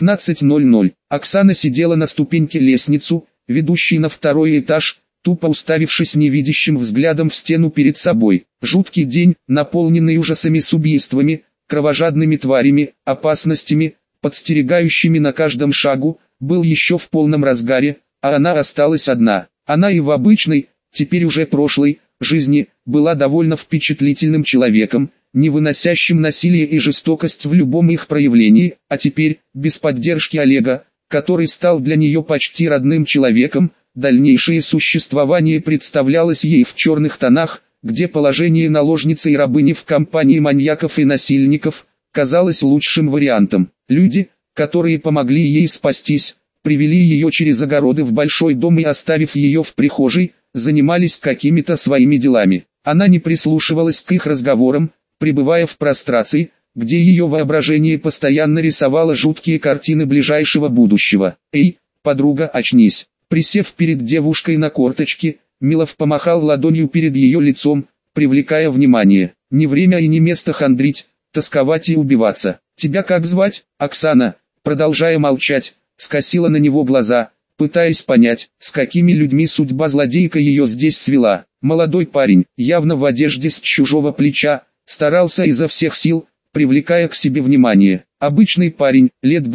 16:00. Оксана сидела на ступеньке лестницу, ведущей на 2-й этаж, тупо уставившись невидящим взглядом в стену перед собой. Жуткий день, наполненный ужасами с убийствами, кровожадными тварями, опасностями, подстерегающими на каждом шагу, был еще в полном разгаре, а она осталась одна. Она и в обычной, теперь уже прошлой, жизни, была довольно впечатлительным человеком, не выносящим насилие и жестокость в любом их проявлении, а теперь, без поддержки Олега, который стал для нее почти родным человеком, дальнейшее существование представлялось ей в черных тонах, где положение наложницы и рабыни в компании маньяков и насильников казалось лучшим вариантом. Люди, которые помогли ей спастись, привели ее через огороды в большой дом и, оставив ее в прихожей, занимались какими-то своими делами. Она не прислушивалась к их разговорам, пребывая в прострации, где ее воображение постоянно рисовало жуткие картины ближайшего будущего. «Эй, подруга, очнись!» Присев перед девушкой на корточки, Милов помахал ладонью перед ее лицом, привлекая внимание. «Не время и не место хандрить, тосковать и убиваться. Тебя как звать?» Оксана, продолжая молчать, скосила на него глаза, пытаясь понять, с какими людьми судьба злодейка ее здесь свела. Молодой парень, явно в одежде с чужого плеча, старался изо всех сил, привлекая к себе внимание. Обычный парень, лет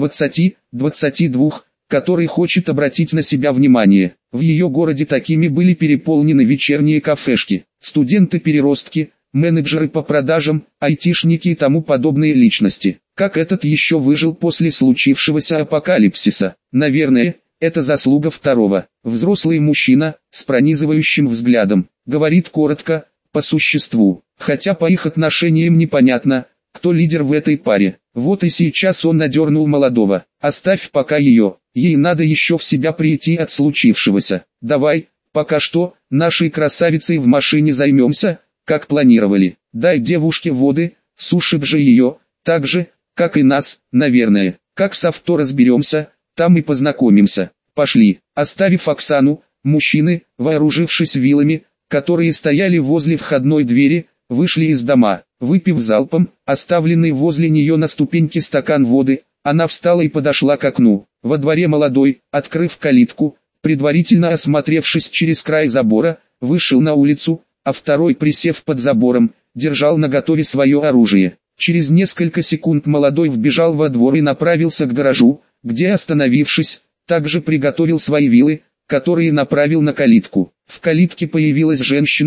20-22, который хочет обратить на себя внимание. В ее городе такими были переполнены вечерние кафешки, студенты-переростки, менеджеры по продажам, айтишники и тому подобные личности. Как этот еще выжил после случившегося апокалипсиса? Наверное, это заслуга второго. Взрослый мужчина, с пронизывающим взглядом, говорит коротко, по существу, хотя по их отношениям непонятно, кто лидер в этой паре. Вот и сейчас он надернул молодого. «Оставь пока ее, ей надо еще в себя прийти от случившегося. Давай, пока что, нашей красавицей в машине займемся, как планировали. Дай девушке воды, сушит же ее, так же, как и нас, наверное. Как с авто разберемся, там и познакомимся. Пошли». Оставив Оксану, мужчины, вооружившись вилами, которые стояли возле входной двери, вышли из дома. Выпив залпом, оставленный возле нее на ступеньке стакан воды, она встала и подошла к окну. Во дворе молодой, открыв калитку, предварительно осмотревшись через край забора, вышел на улицу, а второй, присев под забором, держал наготове свое оружие. Через несколько секунд молодой вбежал во двор и направился к гаражу, где, остановившись, также приготовил свои вилы, которые направил на калитку. В калитке появилась женщина,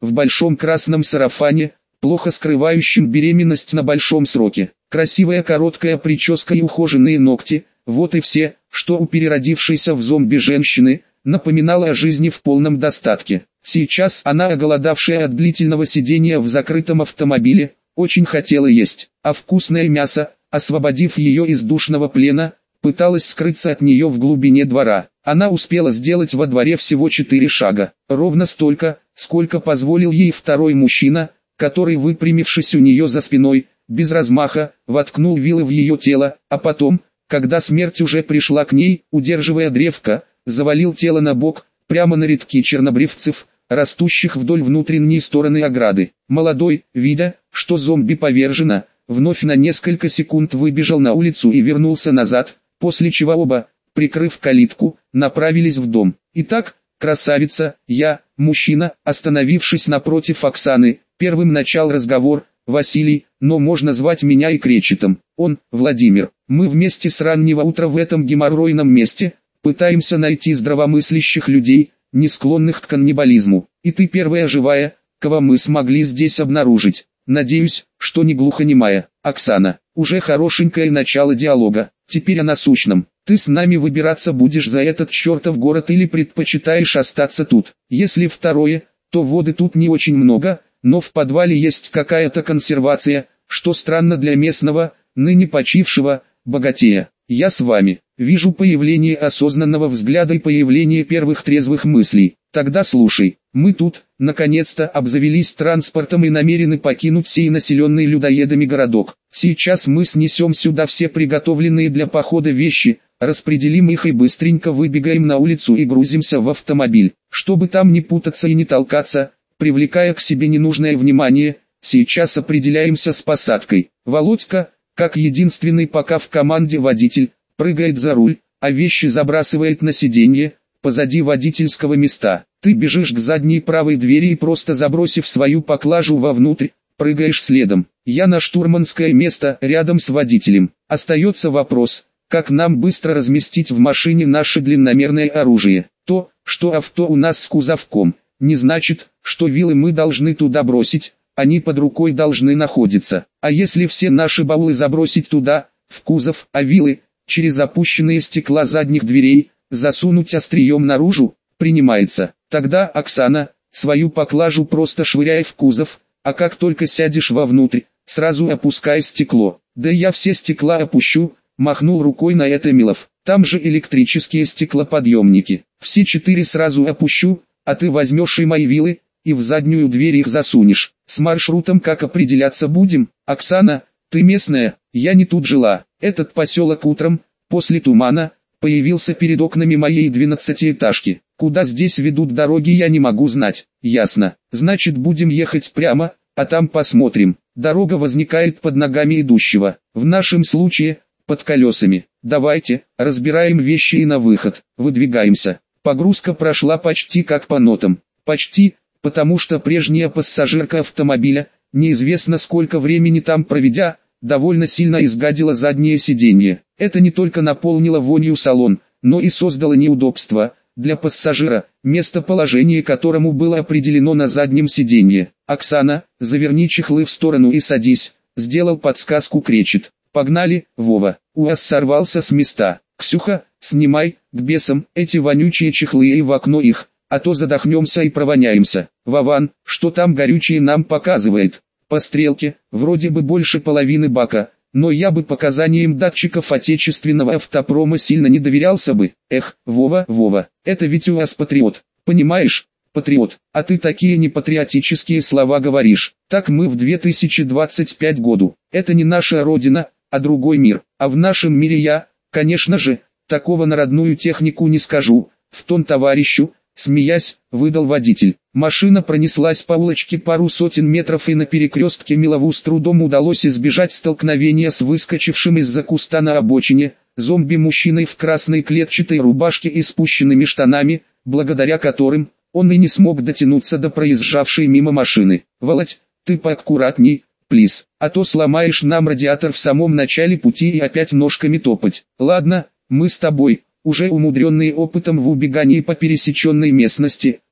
в большом красном сарафане, плохо скрывающем беременность на большом сроке. Красивая короткая прическа и ухоженные ногти – вот и все, что у переродившейся в зомби женщины, напоминало о жизни в полном достатке. Сейчас она, оголодавшая от длительного сидения в закрытом автомобиле, очень хотела есть, а вкусное мясо, освободив ее из душного плена, пыталась скрыться от нее в глубине двора. Она успела сделать во дворе всего 4 шага, ровно столько, сколько позволил ей второй мужчина, который, выпрямившись у нее за спиной, без размаха, воткнул вилы в ее тело, а потом, когда смерть уже пришла к ней, удерживая древко, завалил тело на бок, прямо на рядки чернобревцев, растущих вдоль внутренней стороны ограды. Молодой, видя, что зомби повержено, вновь на несколько секунд выбежал на улицу и вернулся назад, после чего оба, прикрыв калитку, направились в дом. Итак, красавица, я, мужчина, остановившись напротив Оксаны, первым начал разговор. Василий, но можно звать меня и Кречетом. Он, Владимир. Мы вместе с раннего утра в этом геморройном месте, пытаемся найти здравомыслящих людей, не склонных к каннибализму. И ты первая живая, кого мы смогли здесь обнаружить. Надеюсь, что не глухонемая. Оксана, уже хорошенькое начало диалога. Теперь о насущном. Ты с нами выбираться будешь за этот чертов город или предпочитаешь остаться тут? Если второе, то воды тут не очень много, но в подвале есть какая-то консервация, что странно для местного, ныне почившего, богатея. Я с вами. Вижу появление осознанного взгляда и появление первых трезвых мыслей. Тогда слушай, мы тут, наконец-то, обзавелись транспортом и намерены покинуть сей населенный людоедами городок. Сейчас мы снесем сюда все приготовленные для похода вещи, распределим их и быстренько выбегаем на улицу и грузимся в автомобиль. Чтобы там не путаться и не толкаться, привлекая к себе ненужное внимание, сейчас определяемся с посадкой. Володька, как единственный пока в команде водитель, прыгает за руль, а вещи забрасывает на сиденье, позади водительского места. Ты бежишь к задней правой двери и просто забросив свою поклажу вовнутрь, прыгаешь следом. Я на штурманское место, рядом с водителем. Остается вопрос, как нам быстро разместить в машине наше длинномерное оружие. То, что авто у нас с кузовком, не значит, что вилы мы должны туда бросить, они под рукой должны находиться. А если все наши баулы забросить туда, в кузов, а вилы, через опущенные стекла задних дверей, засунуть острием наружу, принимается. Тогда, Оксана, свою поклажу просто швыряй в кузов, а как только сядешь вовнутрь, сразу опускай стекло. Да я все стекла опущу, махнул рукой на это Милов. Там же электрические стеклоподъемники. Все 4 сразу опущу, а ты возьмешь и мои вилы, и в заднюю дверь их засунешь. С маршрутом как определяться будем? Оксана, ты местная, я не тут жила. Этот поселок утром, после тумана, появился перед окнами моей 12-этажки. Куда здесь ведут дороги, я не могу знать. Ясно. Значит, будем ехать прямо, а там посмотрим. Дорога возникает под ногами идущего. В нашем случае, под колесами. Давайте, разбираем вещи и на выход. Выдвигаемся. Погрузка прошла почти как по нотам. Почти, потому что прежняя пассажирка автомобиля, неизвестно сколько времени там проведя, довольно сильно изгадила заднее сиденье. Это не только наполнило вонью салон, но и создало неудобства для пассажира, местоположение которому было определено на заднем сиденье. «Оксана, заверни чехлы в сторону и садись», — сделал подсказку Кречет. «Погнали, Вова». УАЗ сорвался с места. «Ксюха, снимай, к бесам, эти вонючие чехлы и в окно их, а то задохнемся и провоняемся. Вован, что там горючее нам показывает?» «По стрелке, вроде бы больше половины бака, но я бы показаниям датчиков отечественного автопрома сильно не доверялся бы. Эх, Вова, это ведь УАЗ Патриот, понимаешь? Патриот, а ты такие непатриотические слова говоришь. Так мы в 2025 году. Это не наша родина, а другой мир. А в нашем мире я, конечно же, такого на родную технику не скажу, в тон товарищу». Смеясь, выдал водитель. Машина пронеслась по улочке пару сотен метров, и на перекрестке Милову с трудом удалось избежать столкновения с выскочившим из-за куста на обочине зомби-мужчиной в красной клетчатой рубашке и спущенными штанами, благодаря которым он и не смог дотянуться до проезжавшей мимо машины. «Володь, ты поаккуратней, плиз, а то сломаешь нам радиатор в самом начале пути и опять ножками топать. Ладно, мы с тобой, уже умудренные опытом в убегании по пересеченной местности,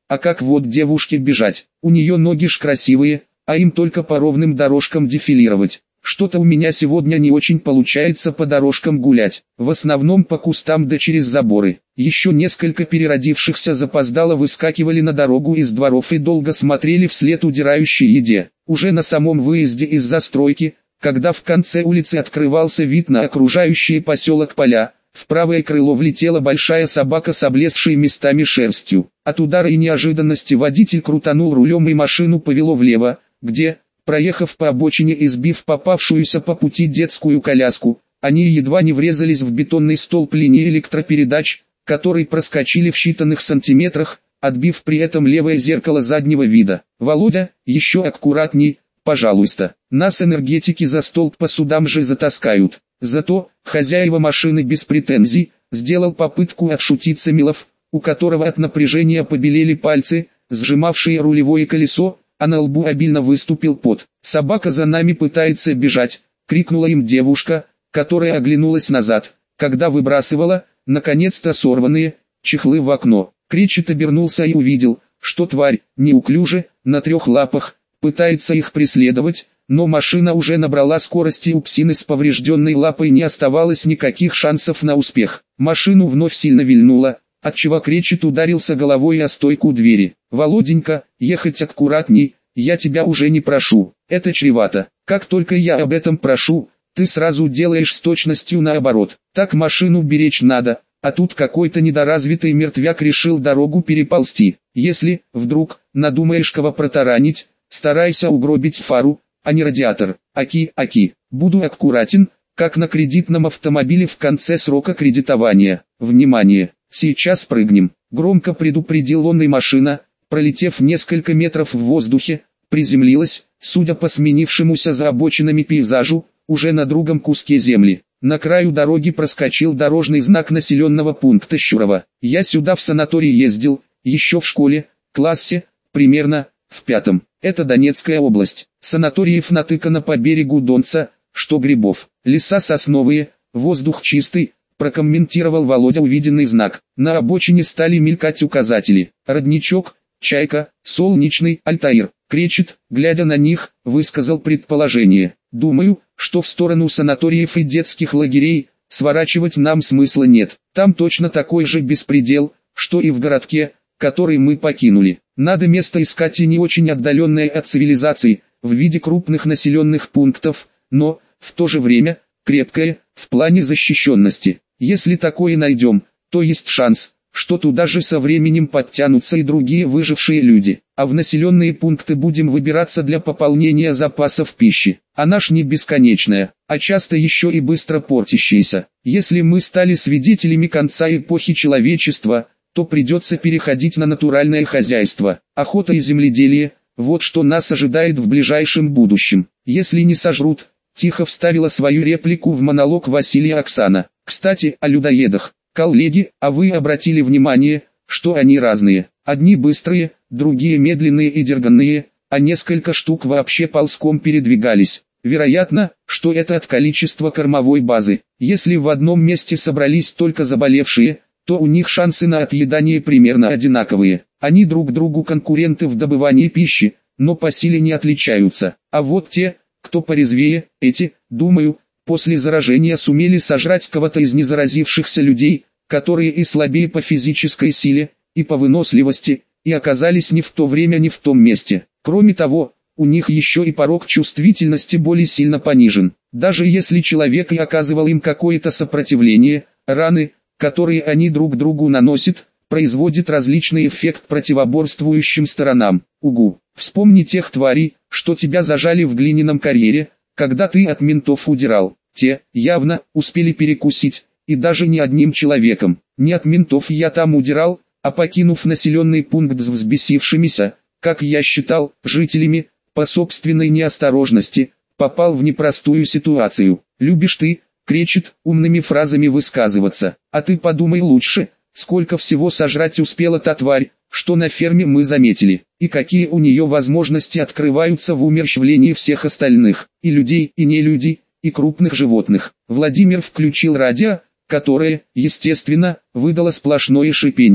а как вот девушке бежать? У нее ноги ж красивые, а им только по ровным дорожкам дефилировать. Что-то у меня сегодня не очень получается по дорожкам гулять, в основном по кустам да через заборы. Еще несколько переродившихся запоздало выскакивали на дорогу из дворов и долго смотрели вслед удирающей еде. Уже на самом выезде из застройки, когда в конце улицы открывался вид на окружающий поселок поля, в правое крыло влетела большая собака с облезшей местами шерстью. От удара и неожиданности водитель крутанул рулем и машину повело влево, где, проехав по обочине и сбив попавшуюся по пути детскую коляску, они едва не врезались в бетонный столб линии электропередач, который проскочили в считанных сантиметрах, отбив при этом левое зеркало заднего вида. «Володя, еще аккуратней, пожалуйста, нас энергетики за столб по судам же затаскают». Зато, хозяева машины без претензий, сделал попытку отшутиться Милов, у которого от напряжения побелели пальцы, сжимавшие рулевое колесо, а на лбу обильно выступил пот. «Собака за нами пытается бежать», — крикнула им девушка, которая оглянулась назад, когда выбрасывала, наконец-то сорванные, чехлы в окно. Кречет обернулся и увидел, что тварь, неуклюже, на 3 лапах, пытается их преследовать, но машина уже набрала скорости, и у псины с поврежденной лапой не оставалось никаких шансов на успех. Машину вновь сильно вильнуло, отчего Кречет ударился головой о стойку двери. «Володенька, ехать аккуратней, я тебя уже не прошу, это чревато. Как только я об этом прошу, ты сразу делаешь с точностью наоборот. Так машину беречь надо, а тут какой-то недоразвитый мертвяк решил дорогу переползти. Если, вдруг, надумаешь кого протаранить, старайся угробить фару, а не радиатор. Аки, буду аккуратен, как на кредитном автомобиле в конце срока кредитования. Внимание, сейчас прыгнем», — громко предупредил он, и машина, пролетев несколько метров в воздухе, приземлилась, судя по сменившемуся за обочинами пейзажу, уже на другом куске земли. На краю дороги проскочил дорожный знак населенного пункта Щурово. «Я сюда в санаторий ездил, еще в школе, классе, примерно, в 5-м. Это Донецкая область. Санаториев натыкано по берегу Донца, что грибов. Леса сосновые, воздух чистый», — прокомментировал Володя увиденный знак. На обочине стали мелькать указатели. «Родничок», «Чайка», «Солнечный», «Альтаир». Кречет, глядя на них, высказал предположение: «Думаю, что в сторону санаториев и детских лагерей сворачивать нам смысла нет. Там точно такой же беспредел, что и в городке, который мы покинули. Надо место искать и не очень отдаленное от цивилизации, в виде крупных населенных пунктов, но, в то же время, крепкое, в плане защищенности. Если такое найдем, то есть шанс, что туда же со временем подтянутся и другие выжившие люди, а в населенные пункты будем выбираться для пополнения запасов пищи. Она ж не бесконечная, а часто еще и быстро портящаяся. Если мы стали свидетелями конца эпохи человечества, то придется переходить на натуральное хозяйство. Охота и земледелие – вот что нас ожидает в ближайшем будущем. Если не сожрут», – тихо вставила свою реплику в монолог Василия Оксана. «Кстати, о людоедах. Коллеги, а вы обратили внимание, что они разные? Одни быстрые, другие медленные и дерганные, а несколько штук вообще ползком передвигались. Вероятно, что это от количества кормовой базы. Если в одном месте собрались только заболевшие, то у них шансы на отъедание примерно одинаковые. Они друг другу конкуренты в добывании пищи, но по силе не отличаются. А вот те, кто порезвее, эти, думаю, после заражения сумели сожрать кого-то из незаразившихся людей, которые и слабее по физической силе, и по выносливости, и оказались не в то время, не в том месте. Кроме того, у них еще и порог чувствительности более сильно понижен. Даже если человек и оказывал им какое-то сопротивление, раны, которые они друг другу наносят, производят различный эффект противоборствующим сторонам. Угу, вспомни тех тварей, что тебя зажали в глиняном карьере, когда ты от ментов удирал. Те, явно, успели перекусить, и даже не одним человеком. Не от ментов я там удирал, а покинув населенный пункт с взбесившимися, как я считал, жителями, по собственной неосторожности, попал в непростую ситуацию. Любишь ты, Кречет, умными фразами высказываться, а ты подумай лучше, сколько всего сожрать успела та тварь, что на ферме мы заметили, и какие у нее возможности открываются в умерщвлении всех остальных, и людей, и нелюдей, и крупных животных. Владимир включил радио, которое, естественно, выдало сплошное шипение.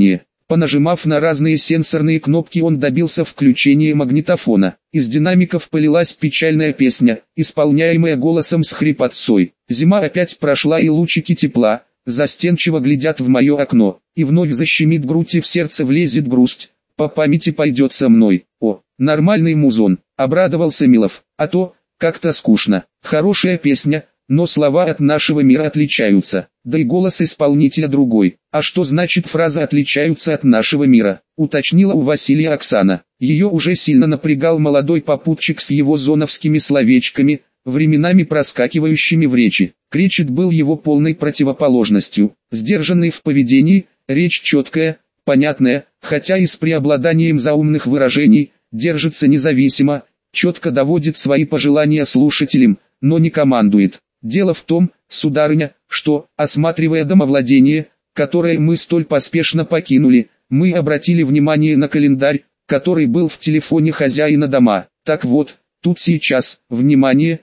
Понажимав на разные сенсорные кнопки, он добился включения магнитофона. Из динамиков полилась печальная песня, исполняемая голосом с хрипотцой. Зима опять прошла, и лучики тепла застенчиво глядят в мое окно, и вновь защемит грудь, и в сердце влезет грусть. По памяти пойдет со мной. О, нормальный музон, обрадовался Милов. А то, как-то скучно. Хорошая песня, но слова от нашего мира отличаются, да и голос исполнителя другой. А что значит фраза «отличаются от нашего мира», уточнила у Василия Оксана. Ее уже сильно напрягал молодой попутчик с его зоновскими словечками, временами проскакивающими в речи. Кречет был его полной противоположностью, сдержанный в поведении, речь четкая, понятная, хотя и с преобладанием заумных выражений, держится независимо, четко доводит свои пожелания слушателям, но не командует. Дело в том, сударыня, что, осматривая домовладение, которое мы столь поспешно покинули, мы обратили внимание на календарь, который был в телефоне хозяина дома. Так вот, тут сейчас, внимание,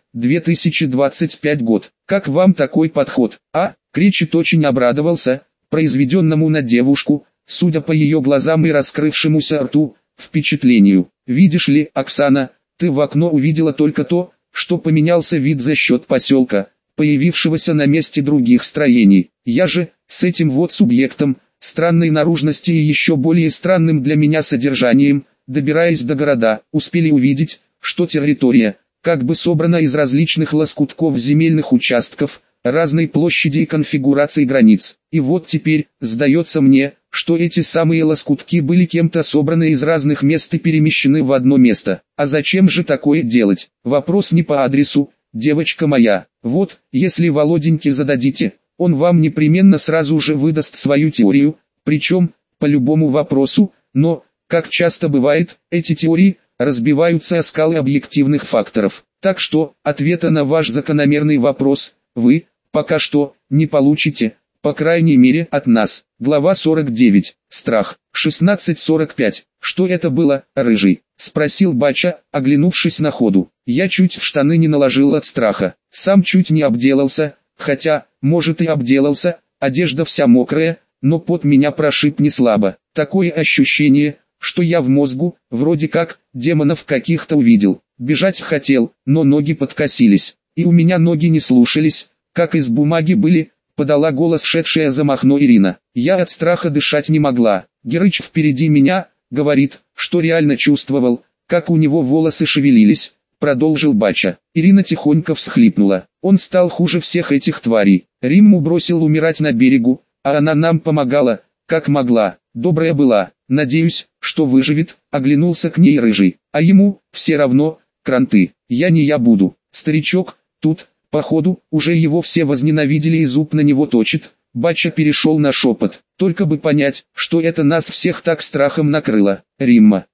2025 год. Как вам такой подход? Кречет очень обрадовался произведенному на девушку, судя по ее глазам и раскрывшемуся рту, впечатлению. Видишь ли, Оксана, ты в окно увидела только то, что поменялся вид за счет поселка, появившегося на месте других строений. Я же, с этим вот субъектом, странной наружности и еще более странным для меня содержанием, добираясь до города, успели увидеть, что территория, как бы собрана из различных лоскутков земельных участков, разной площади и конфигурации границ. И вот теперь, сдается мне, что эти самые лоскутки были кем-то собраны из разных мест и перемещены в одно место. А зачем же такое делать? Вопрос не по адресу, девочка моя. Вот, если Володеньке зададите, он вам непременно сразу же выдаст свою теорию, причем, по любому вопросу, но, как часто бывает, эти теории разбиваются о скалы объективных факторов. Так что, ответа на ваш закономерный вопрос, вы, пока что, не получите, по крайней мере от нас. Глава 49. Страх. 16:45. Что это было, рыжий? Спросил Бача, оглянувшись на ходу. Я чуть в штаны не наложил от страха. Сам чуть не обделался, хотя, может и обделался, одежда вся мокрая, но пот меня прошиб не слабо. Такое ощущение, что я в мозгу, вроде как, демонов каких-то увидел. Бежать хотел, но ноги подкосились. И у меня ноги не слушались, как из бумаги были, подала голос шедшая за Махно Ирина. Я от страха дышать не могла. Герыч впереди меня, говорит, что реально чувствовал, как у него волосы шевелились, продолжил Бача. Ирина тихонько всхлипнула. Он стал хуже всех этих тварей. Римму бросил умирать на берегу, а она нам помогала, как могла. Добрая была. Надеюсь, что выживет, оглянулся к ней рыжий. А ему, все равно, кранты. Я не я буду. Старичок, тут, походу, уже его все возненавидели и зуб на него точит. Бача перешел на шепот. Только бы понять, что это нас всех так страхом накрыло. Римма.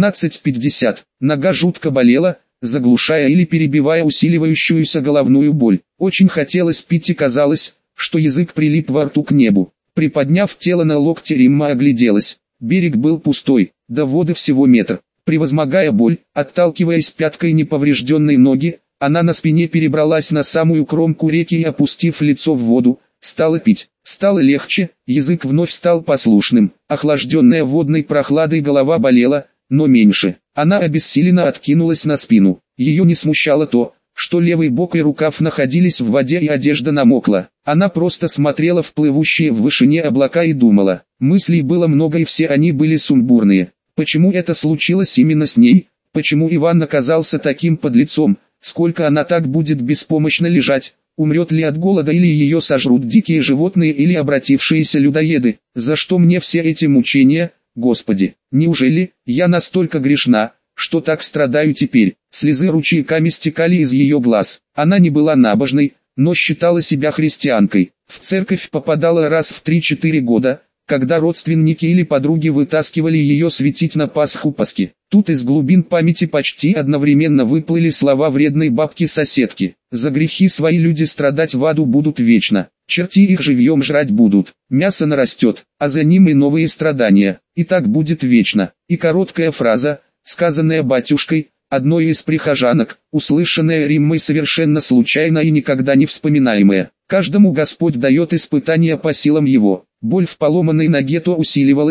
16:50. Нога жутко болела, заглушая или перебивая усиливающуюся головную боль. Очень хотелось пить и казалось, что язык прилип во рту к небу. Приподняв тело на локте, Римма огляделась. Берег был пустой, до воды всего метр. Превозмогая боль, отталкиваясь пяткой неповрежденной ноги, она на спине перебралась на самую кромку реки и, опустив лицо в воду, стала пить. Стало легче, язык вновь стал послушным. Охлажденная водной прохладой голова болела, но меньше. Она обессиленно откинулась на спину. Ее не смущало то, что левый бок и рукав находились в воде и одежда намокла. Она просто смотрела в плывущие в вышине облака и думала. Мыслей было много и все они были сумбурные. Почему это случилось именно с ней? Почему Иван оказался таким подлецом? Сколько она так будет беспомощно лежать? Умрет ли от голода или ее сожрут дикие животные или обратившиеся людоеды? За что мне все эти мучения, Господи? Неужели я настолько грешна, что так страдаю теперь? Слезы ручейками стекали из ее глаз. Она не была набожной, но считала себя христианкой. В церковь попадала раз в 3-4 года, когда родственники или подруги вытаскивали ее светить на Пасху Пасхи. Тут из глубин памяти почти одновременно выплыли слова вредной бабки-соседки. За грехи свои люди страдать в аду будут вечно. Черти их живьем жрать будут. Мясо нарастет, а за ним и новые страдания. И так будет вечно. И короткая фраза, сказанная батюшкой, одной из прихожанок, услышанная Риммой совершенно случайно и никогда не вспоминаемая. Каждому Господь дает испытания по силам его. Боль в поломанной ноге то усиливалась,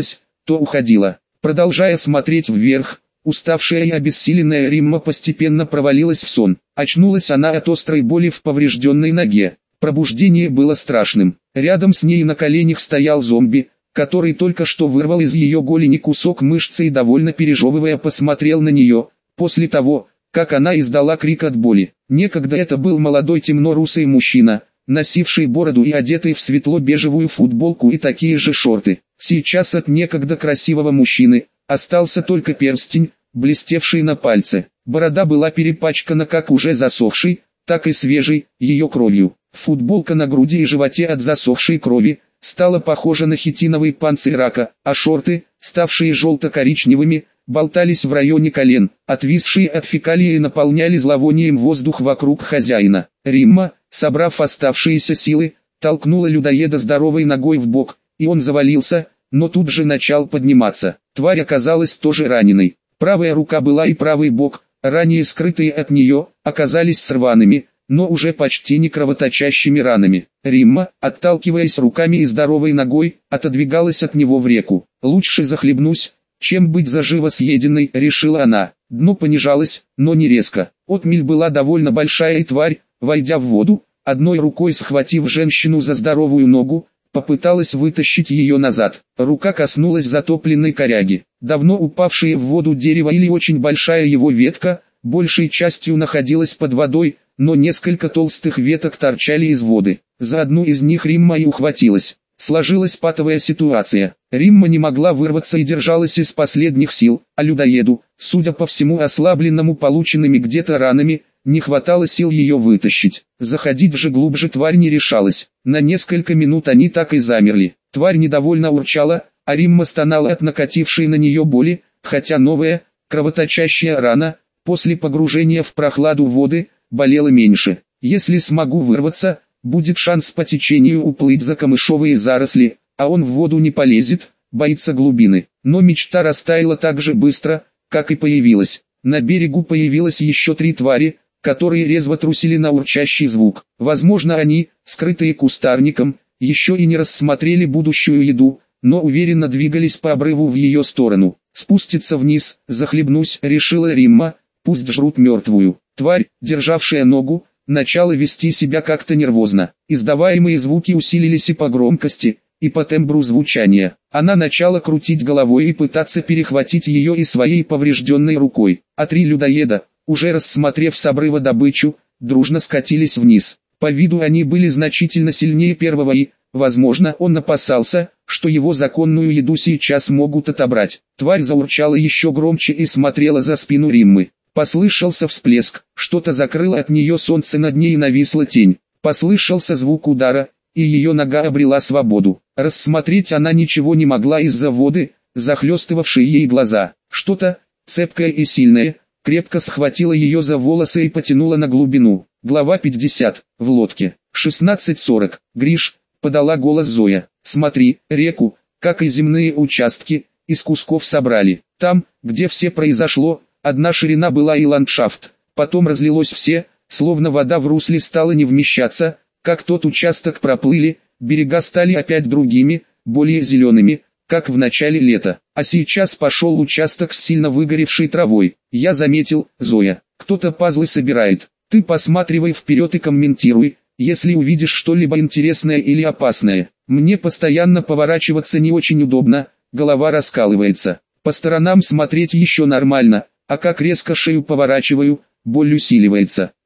то уходила. Продолжая смотреть вверх, уставшая и обессиленная Римма постепенно провалилась в сон. Очнулась она от острой боли в поврежденной ноге. Пробуждение было страшным. Рядом с ней на коленях стоял зомби, который только что вырвал из ее голени кусок мышцы и довольно пережевывая посмотрел на нее, после того, как она издала крик от боли. Некогда это был молодой темно-русый мужчина, носивший бороду и одетый в светло-бежевую футболку и такие же шорты. Сейчас от некогда красивого мужчины остался только перстень, блестевший на пальце. Борода была перепачкана как уже засохшей, так и свежей, ее кровью. Футболка на груди и животе от засохшей крови стала похожа на хитиновый панцирь рака, а шорты, ставшие желто-коричневыми, болтались в районе колен, отвисшие от фекалии наполняли зловонием воздух вокруг хозяина. Римма, собрав оставшиеся силы, толкнула людоеда здоровой ногой в бок, и он завалился, но тут же начал подниматься. Тварь оказалась тоже раненой. Правая рука была и правый бок, ранее скрытые от нее, оказались с рваными, но уже почти не кровоточащими ранами. Римма, отталкиваясь руками и здоровой ногой, отодвигалась от него в реку. «Лучше захлебнусь, чем быть заживо съеденной», — решила она. Дно понижалось, но не резко. Отмель была довольно большая и тварь, войдя в воду, одной рукой схватив женщину за здоровую ногу, попыталась вытащить ее назад. Рука коснулась затопленной коряги. Давно упавшее в воду дерево или очень большая его ветка, большей частью находилась под водой, но несколько толстых веток торчали из воды. За одну из них Римма и ухватилась. Сложилась патовая ситуация. Римма не могла вырваться и держалась из последних сил, а людоеду, судя по всему ослабленному полученными где-то ранами, не хватало сил ее вытащить. Заходить же глубже тварь не решалась. На несколько минут они так и замерли. Тварь недовольно урчала, а Римма стонала от накатившей на нее боли, хотя новая, кровоточащая рана, после погружения в прохладу воды, болела меньше. Если смогу вырваться, будет шанс по течению уплыть за камышовые заросли, а он в воду не полезет, боится глубины. Но мечта растаяла так же быстро, как и появилась. На берегу появилось еще 3 твари, которые резво трусили на урчащий звук. Возможно они, скрытые кустарником, еще и не рассмотрели будущую еду, но уверенно двигались по обрыву в ее сторону. Спуститься вниз, захлебнусь, решила Римма, пусть жрут мертвую. Тварь, державшая ногу, начала вести себя как-то нервозно. Издаваемые звуки усилились и по громкости, и по тембру звучания. Она начала крутить головой и пытаться перехватить ее и своей поврежденной рукой. А 3 людоеда, уже рассмотрев с обрыва добычу, дружно скатились вниз. По виду они были значительно сильнее первого и, возможно, он опасался, что его законную еду сейчас могут отобрать. Тварь заурчала еще громче и смотрела за спину Риммы. Послышался всплеск, что-то закрыло от нее солнце, над ней нависла тень. Послышался звук удара, и ее нога обрела свободу. Рассмотреть она ничего не могла из-за воды, захлестывавшей ей глаза. Что-то, цепкое и сильное, крепко схватило ее за волосы и потянуло на глубину. Глава 50. В лодке. 16:40. Гриш, подала голос Зоя. Смотри, реку, как и земные участки, из кусков собрали. Там, где все произошло, одна ширина была и ландшафт. Потом разлилось все, словно вода в русле стала не вмещаться, как тот участок проплыли, берега стали опять другими, более зелеными, как в начале лета. А сейчас пошел участок с сильно выгоревшей травой. Я заметил, Зоя, кто-то пазлы собирает. Ты посматривай вперед и комментируй, если увидишь что-либо интересное или опасное. Мне постоянно поворачиваться не очень удобно, голова раскалывается. По сторонам смотреть еще нормально, а как резко шею поворачиваю, боль усиливается.